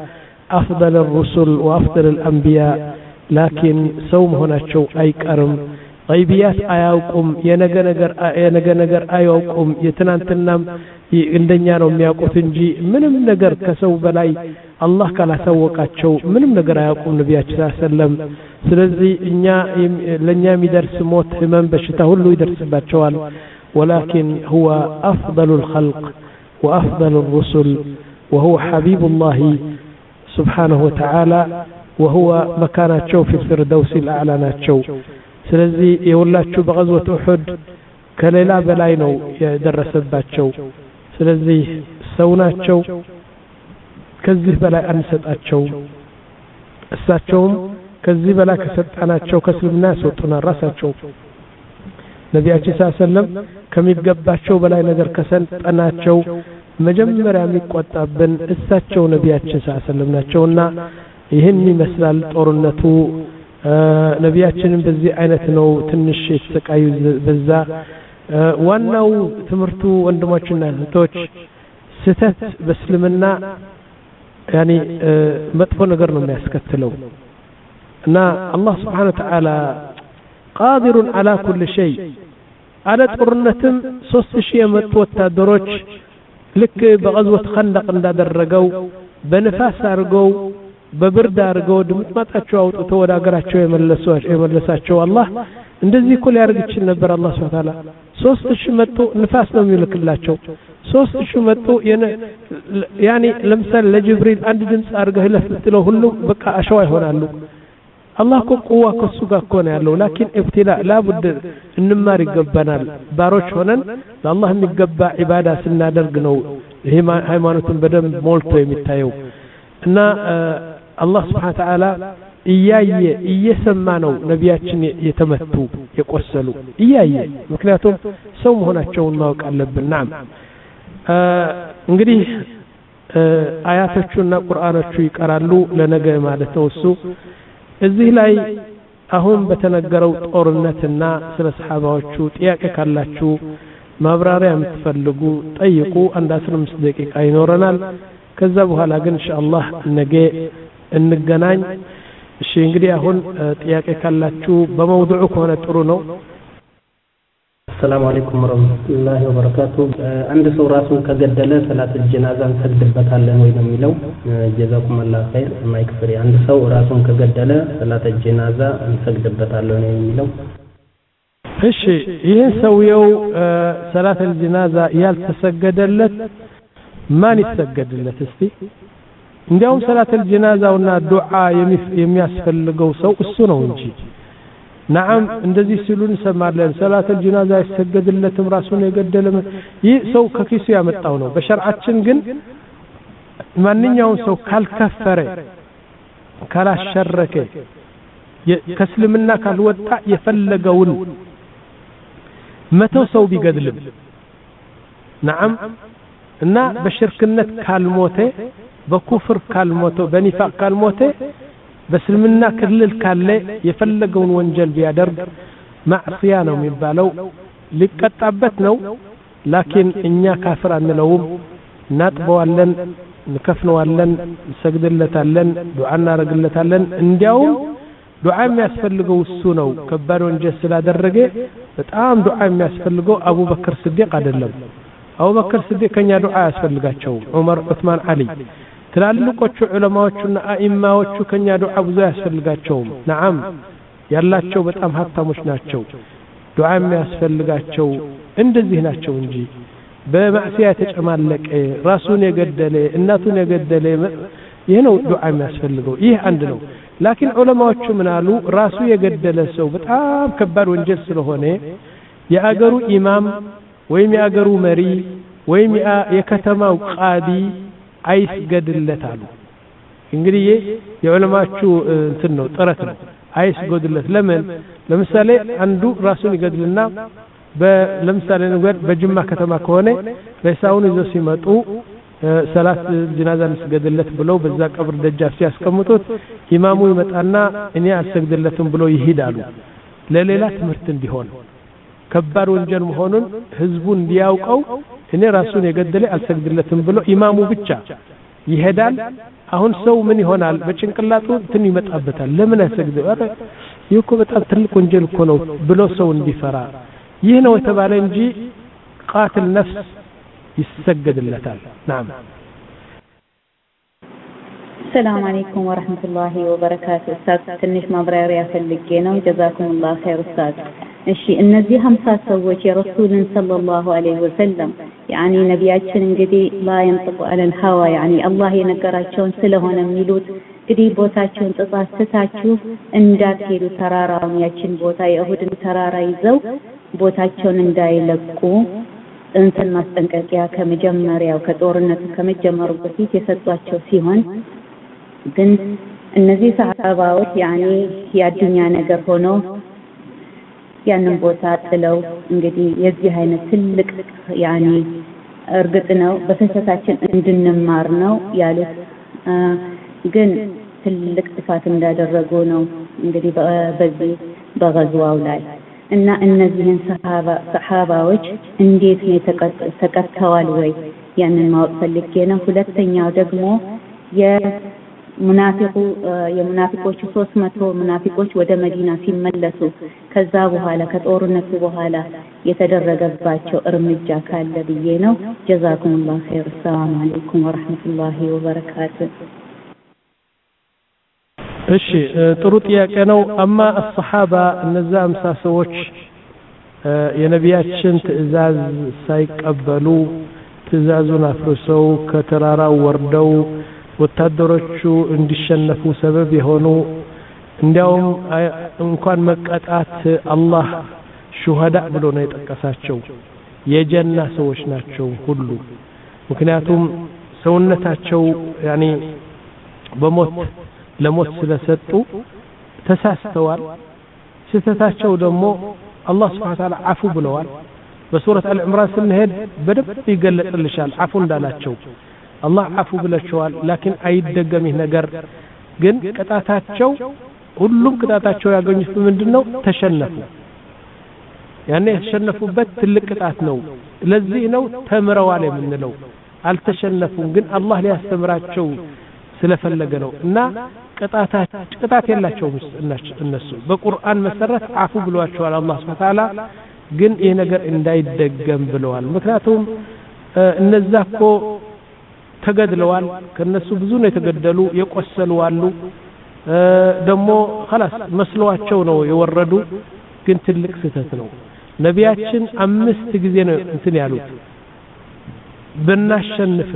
أفضل الرسل وأفضل الأنبياء لكن سوم هنا شو أي كرم غيبيات آيوكم ينجا نجر ينجا نجر آيوكم يتنان تنام عندنا نوم يأكل تنجي منم نجر كسو بلاي الله كلا سوقات شو منم نجر آيوكم نبي صلى الله عليه وسلم سلزي إنيا لنيا مدرس موت من بشته له يدرس باتشوال ولكن هو أفضل الخلق وأفضل الرسل وهو حبيب الله سبحانه وتعالى وهو مكانات شو في الفردوس الأعلى ناتشو سلزي يولاتشو بغزوة أحد كليلا بلاينو يدرس باتشو سلزي سوناتشو كذه بلاي أنسد أتشو الساتشوم كذه بلاي كسد أناتشو كسل الناس وطنا راساتشو نبي عليه الصلاة والسلام كم يتقباتشو بلاي نجر كسد أناتشو مجمّرا ميقوطابن እሳቸው ነቢያችን ሰለላሁ ዐለይሂ ወሰለም ናቸውና ይህን ይመስላል ጦርነቱ ነቢያችንን በዚህ አይነት ነው ትንሽ የተሰቃዩ በዛ ዋናው ትምርቱ ወንድሞችና እህቶች ስተት በእስልምና ያኒ መጥፎ ነገር ነው የሚያስከትለው እና አላህ Subhanahu Wa Ta'ala قادر على كل شيء على ጦርነትም ሶስት ሺህ የመጡ ወታደሮች ልክ በغزوة خندق እንዳደረገው በነፋስ አርገው በብርድ አርገው ድምጥማጣቸው አውጥተው ወደ ሀገራቸው የመለሷቸው የመለሳቸው አላህ እንደዚህ እኮ ሊያርግ ይችላል ነበር አላህ Subhanahu Wa Ta'ala ሶስት ሺህ መጡ ንፋስ ነው የሚልክላቸው ሶስት ሺህ መጡ ያኒ ለምሳሌ ለጅብሪል አንድ ድምጽ አርገህ ለፍትለው ሁሉ በቃ አሸዋ ይሆናሉ الله كو قوة كسوغا كون ያለው لكن ابتلاء لا بد እንማር ይገባናል ባሮች ሆነን ለአላህ የሚገባ ዒባዳ ስናደርግ ነው ሃይማኖትን በደንብ ሞልቶ የሚታየው እና አላህ Subhanahu Wa Ta'ala እያየ እየሰማ ነው ነቢያችን የተመቱ የቆሰሉ እያየ ምክንያቱም ሰው መሆናቸውን ማወቅ አለብን ናም እንግዲህ አያቶቹና ቁርአኖቹ ይቀራሉ ለነገ ማለት ነው እሱ እዚህ ላይ አሁን በተነገረው ጦርነትና ስለ ሰሃባዎቹ ጥያቄ ካላችሁ ማብራሪያ የምትፈልጉ ጠይቁ አንድ አስራ አምስት ደቂቃ ይኖረናል ከዛ በኋላ ግን ኢንሻአላህ ነገ እንገናኝ እሺ እንግዲህ አሁን ጥያቄ ካላችሁ በመውዱዑ ከሆነ ጥሩ ነው السلام عليكم ورحمة الله وبركاته عند سورة كجدلة صلاة الجنازة نسجدبتها ወይ ነው የሚለው جزاكم الله خير ما يكفر عند سورة كجدلة صلاة الجنازة نسجدبتها ነው የሚለው እሺ ይሄን ሰውየው صلاة الجنازة ያልተሰገደለት ማን ይሰገድለት እስቲ እንዲያው صلاة الجنازة እና ዱዓ የሚያስፈልገው ሰው እሱ ነው እንጂ نعم እንደዚህ ሲሉን ሰማለን صلاة الجنازة ይሰገድለትም ራሱን የገደለም ይህ ሰው ከኪሱ ያመጣው ነው በሸርዓችን ግን ማንኛውም ሰው ካልከፈረ ካላሸረከ ከእስልምና ካልወጣ የፈለገውን መቶ ሰው ቢገድልም نعم እና በሽርክነት ካልሞተ በኩፍር ካልሞተ በኒፋቅ ካልሞተ በእስልምና ክልል ካለ የፈለገውን ወንጀል ቢያደርግ ማዕሲያ ነው የሚባለው ሊቀጣበት ነው ላኪን እኛ ካፍር አንለውም እናጥበዋለን እንከፍነዋለን እንሰግድለታለን ዱዓ እናረግለታለን እንዲያውም ዱዓ የሚያስፈልገው እሱ ነው ከባድ ወንጀል ስላደረገ በጣም ዱዓ የሚያስፈልገው አቡበክር ስዲቅ አይደለም አቡበክር ስዲቅ ከኛ ዱዓ ያስፈልጋቸው ዑመር ዑስማን አሊ ትላልቆቹ ዑለማዎቹና አኢማዎቹ ከኛ ዱዓ ብዙ ያስፈልጋቸው نعم ያላቸው በጣም ሀብታሞች ናቸው ዱዓ የሚያስፈልጋቸው እንደዚህ ናቸው እንጂ በማዕሲያ ተጨማለቀ ራሱን የገደለ እናቱን የገደለ ይሄ ነው ዱዓ የሚያስፈልገው ይህ አንድ ነው ላኪን ዑለማዎቹ ምን አሉ ራሱ የገደለ ሰው በጣም ከባድ ወንጀል ስለሆነ የአገሩ ኢማም ወይም የአገሩ መሪ ወይም የከተማው ቃዲ አይስገድለታሉ እንግዲህ የዑለማዎቹ እንትን ነው ጥረት ነው አይስገድለት ለምን ለምሳሌ አንዱ ራሱን ይገድልና በለምሳሌ ነገር በጅማ ከተማ ከሆነ በሳውን ይዘው ሲመጡ ሰላት ጀናዛ መስገድለት ብለው በዛ ቀብር ደጃፍ ሲያስቀምጡት ኢማሙ ይመጣና እኔ አልሰግድለትም ብሎ ይሄዳሉ ለሌላ ትምህርት እንዲሆን ከባድ ወንጀል መሆኑን ህዝቡ እንዲያውቀው እኔ ራሱን የገደለ አልሰግድለትም ብሎ ኢማሙ ብቻ ይሄዳል አሁን ሰው ምን ይሆናል በጭንቅላቱ እንትን ይመጣበታል ለምን ያሰግድ አረ ይኮ በጣም ትልቅ ወንጀል እኮ ነው ብሎ ሰው እንዲፈራ ይህ ነው የተባለ እንጂ ቃትል ነፍስ ይሰገድለታል نعم السلام عليكم ورحمة الله وبركاته أستاذ تنش مبراري أفلقينا وجزاكم الله خير أستاذ እሺ እነዚህ ሀምሳ ሰዎች የረሱልን ሰለላሁ ዐለይሂ ወሰለም ያኒ ነቢያችን እንግዲህ ላ ينطق على الهوى يعني አላህ የነገራቸውን ስለሆነ የሚሉት እንግዲህ ቦታቸውን ተጻስተታችሁ እንዳትሄዱ ተራራውን ያችን ቦታ የእሁድን ተራራ ይዘው ቦታቸውን እንዳይለቁ እንትን ማስጠንቀቂያ ከመጀመሪያው ከጦርነቱ ከመጀመሩ በፊት የሰጧቸው ሲሆን ግን እነዚህ ሰሃባዎች ያኒ ያዱኛ ነገር ሆኖ ያንን ቦታ ጥለው እንግዲህ የዚህ አይነት ትልቅ ያኒ እርግጥ ነው በተሰታችን እንድንማር ነው ያሉት ግን ትልቅ ጥፋት እንዳደረጉ ነው እንግዲህ በዚህ በغزዋው ላይ እና እነዚህን ሰሃባ ሰሃባዎች እንዴት ነው ተቀጥተዋል ወይ ያንን ማወቅ ፈልጌ ነው ሁለተኛው ደግሞ የ ሙናፊቁ የሙናፊቆቹ ሶስት መቶ ሙናፊቆች ወደ መዲና ሲመለሱ ከዛ በኋላ ከጦርነቱ በኋላ የተደረገባቸው እርምጃ ካለ ብዬ ነው ጀዛኩሙላሁ ኸይር ሰላም አለይኩም ወራህመቱላሂ ወበረካቱ እሺ ጥሩ ጥያቄ ነው አማ الصحابه እነዛ አምሳ ሰዎች የነቢያችን ትእዛዝ ሳይቀበሉ ትእዛዙን አፍርሰው ከተራራው ወርደው ወታደሮቹ እንዲሸነፉ ሰበብ የሆኑ እንዲያውም እንኳን መቀጣት አላህ ሹሃዳ ብሎ ነው የጠቀሳቸው የጀና ሰዎች ናቸው ሁሉ ምክንያቱም ሰውነታቸው ያኒ በሞት ለሞት ስለሰጡ ተሳስተዋል ስህተታቸው ደግሞ አላህ Subhanahu Wa Ta'ala አፉ ብለዋል በሱረት አልዕምራን ስንሄድ በደንብ ይገለጽልሻል አፉ እንዳላቸው አላህ አፉ ብለዋል ላኪን አይደገምህ ነገር ግን ቅጣታቸው ሁሉም ቅጣታቸው ያገኙት ምንድነው ተሸነፉ ያኔ ተሸነፉበት ትልቅ ቅጣት ነው ለዚህ ነው ተምረዋል የምንለው አልተሸነፉም ግን አላህ ሊያስተምራቸው ስለፈለገ ነው እና ቅጣታቸው ቅጣት የላቸውም እነሱ በቁርአን መሰረት አፉ ብለዋቸዋል አላህ Subhanahu Wa Ta'ala ግን ይሄ ነገር እንዳይደገም ብለዋል ምክንያቱም እነዛኮ ተገድለዋል ከነሱ ብዙ ነው የተገደሉ የቆሰሉ አሉ ደሞ خلاص መስሏቸው ነው የወረዱ ግን ትልቅ ስህተት ነው ነቢያችን አምስት ጊዜ ነው እንትን ያሉት ብናሸንፍ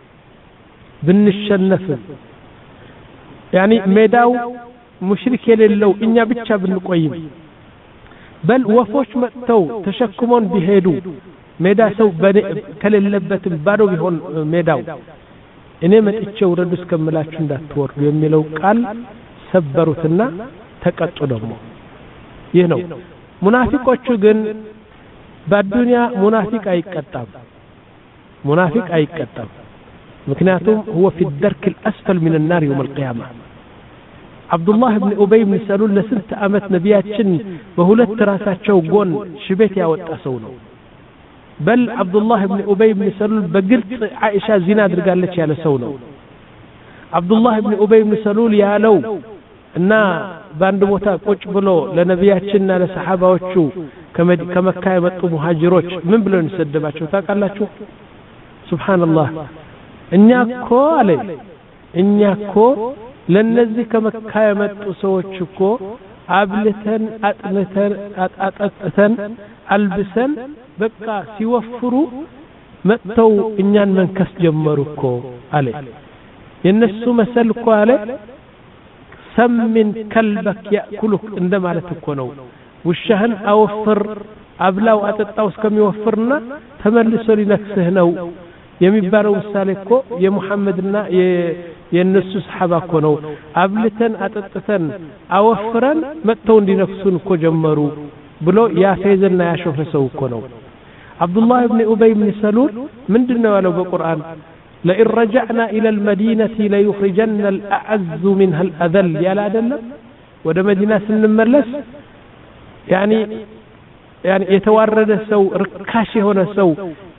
ብንሸነፍ ያኒ ሜዳው ሙሽሪክ የሌለው እኛ ብቻ ብንቆይም በል ወፎች መጥተው ተሸክሞን ቢሄዱ ሜዳ ሰው ከሌለበት ባዶ ቢሆን ሜዳው እኔ መጥቼ ወረዱ እስከምላችሁ እንዳትወርዱ የሚለው ቃል ሰበሩትና ተቀጡ ደግሞ ይህ ነው ሙናፊቆቹ ግን በዱንያ ሙናፊቅ አይቀጣም ሙናፊቅ አይቀጣም ምክንያቱም هو في الدرك الأسفل من النار يوم القيامة عبد الله بن أبي بن سلول لسنت أمت نبياتشن وهلت راساتشو قون شبيت يا واتأسو ነው بل عبد الله بن أبي بن سلول بقلت عائشة زنا درقالت يا لسو ነው عبد الله بن أبي بن سلول يا لو እና ባንድ ቦታ ቁጭ ብሎ ለነቢያችንና ለሰሃባዎቹ ከመካ የመጡ ሙሃጅሮች ምን ብለው እንሰደባቸው ታውቃላችሁ ሱብሃንአላህ እኛኮ አለ እኛኮ ለነዚህ ከመካ የመጡ ሰዎች እኮ አብልተን አጥንተን አጣጣተን አልብሰን በቃ ሲወፍሩ መጥተው እኛን መንከስ ጀመሩ እኮ አለ የነሱ መሰል እኮ አለ ሰምን ከልበክ ያኩሉክ እንደማለት እኮ ነው ውሻህን አወፍር አብላው አጠጣው እስከሚወፍርና ተመልሶ ሊነክስህ ነው የሚባለው ምሳሌ እኮ የሙሐመድና የነሱ ሰሃባ እኮ ነው አብልተን አጠጥተን አወፍረን መጥተው እንዲነክሱን እኮ ጀመሩ ብሎ ያፈዘና ያሾፈሰው እኮ ነው አብዱላህ ኢብኑ ኡበይ ኢብኑ ሰሉል ምንድነው ያለው በቁርአን لئن رجعنا إلى المدينة ليخرجن الأعز منها الأذل يا لا دلم وده مدينة سنملس يعني يعني يتوارد سو ركاشي هنا سو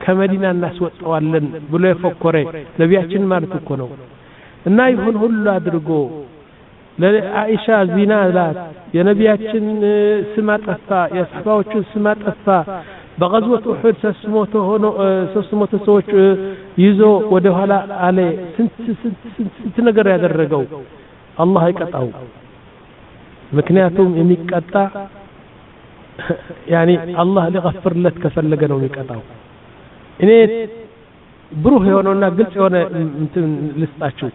ከመዲና እናስወጣዋለን ብሎ የፈኮረ ነቢያችን ማለት እኮ ነው። እና ይሁን ሁሉ አድርጎ ለአኢሻ ዚና ላት የነቢያችን ስም አጠፋ፣ የሰሃባዎችን ስም አጠፋ። በغزوة أحد ሶስት ሆኖ ሶስት መቶ ሰዎች ይዞ ወደ ኋላ አለ። ስንት ስንት ነገር ያደረገው አላህ ይቀጣው። ምክንያቱም የሚቀጣ ያኒ አላህ ሊغفርለት ከፈለገ ነው የሚቀጣው። እኔ ብሩህ የሆነውና ግልጽ የሆነ እንትን ልስጣችሁ።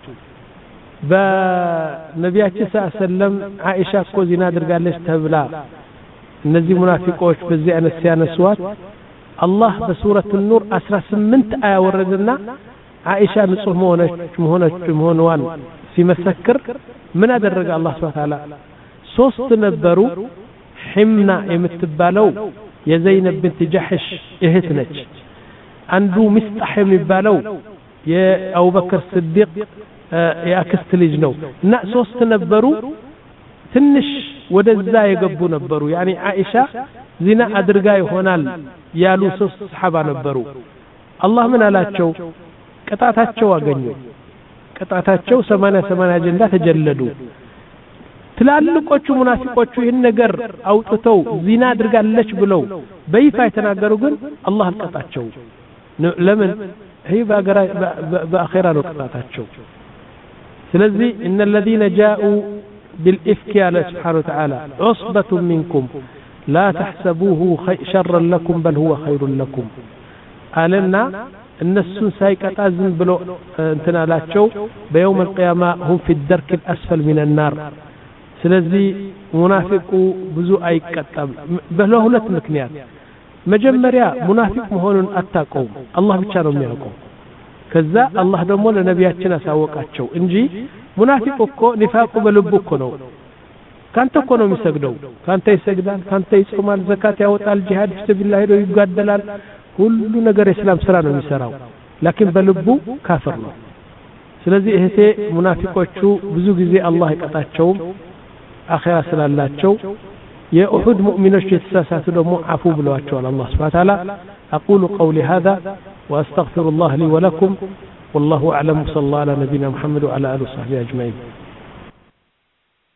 በነቢያችን ሰለላሁ ዐለይሂ ወሰለም አኢሻ እኮ ዚና አድርጋለች ተብላ እነዚህ ሙናፊቆች በዚህ አይነት ሲያነሱዋት አላህ በሱረቱ ኑር አስራ ስምንት አያ ወረደና አኢሻ ንጹህ መሆነች መሆነች መሆኗን ሲመሰክር ምን አደረገ አላህ ሱብሓነሁ ወተዓላ? ሶስት ነበሩ። ሒምና የምትባለው የዘይነብ ቢንት ጀሕሽ እህት ነች። አንዱ ሚስጣህ የሚባለው የአቡበክር ስዲቅ የአክስት ልጅ ነው። እና ሶስት ነበሩ። ትንሽ ወደዛ የገቡ ነበሩ። ያኒ አኢሻ ዚና አድርጋ ይሆናል ያሉ ሶስት ሰሃባ ነበሩ። አላህ ምን አላቸው? ቅጣታቸው አገኙ። ቅጣታቸው ሰማንያ ሰማንያ ጀንዳ ተጀለዱ። ትላልቆቹ ሙናፊቆቹ ይህን ነገር አውጥተው ዚና አድርጋለች ብለው በይፋ የተናገሩ ግን አላህ አልቀጣቸው። ለምን? ይሄ በአገራ በአኺራ ነው ቅጣታቸው። ስለዚህ እነ الذين جاءوا بالإفك على سبحانه وتعالى عصبة منكم لا تحسبوه شرا لكم بل هو خير لكم قالنا النسون سايقطا زم بلو انتنا لاچو بيوم القيامة هم في الدرك الأسفل من النار. ስለዚህ ሙናፊቁ ብዙ አይቀጣም በሁለት ምክንያት። መጀመሪያ ሙናፊቅ መሆኑን አታውቀው፣ አላህ ብቻ ነው የሚያውቀው። ከዛ አላህ ደግሞ ለነቢያችን አሳወቃቸው እንጂ ሙናፊቅ እኮ ኒፋቁ በልቡ እኮ ነው። ካንተ እኮ ነው የሚሰግደው፣ ካንተ ይሰግዳል፣ ካንተ ይጾማል፣ ዘካት ያወጣል፣ ጂሃድ ፊሰቢላህ ሄዶ ይጋደላል፣ ሁሉ ነገር የእስላም ስራ ነው የሚሰራው። ላኪን በልቡ ካፍር ነው። ስለዚህ እህቴ ሙናፊቆቹ ብዙ ጊዜ አላህ ይቀጣቸውም አኺራ ስላላቸው የኡሁድ ሙእሚኖች የተሳሳቱ ደግሞ አፉ ብለዋቸዋል አላህ ሱብሓነሁ ወተዓላ። أقول قولي هذا وأستغفر الله لي ولكم والله أعلم. صلى الله على نبينا محمد وعلى آله وصحبه أجمعين.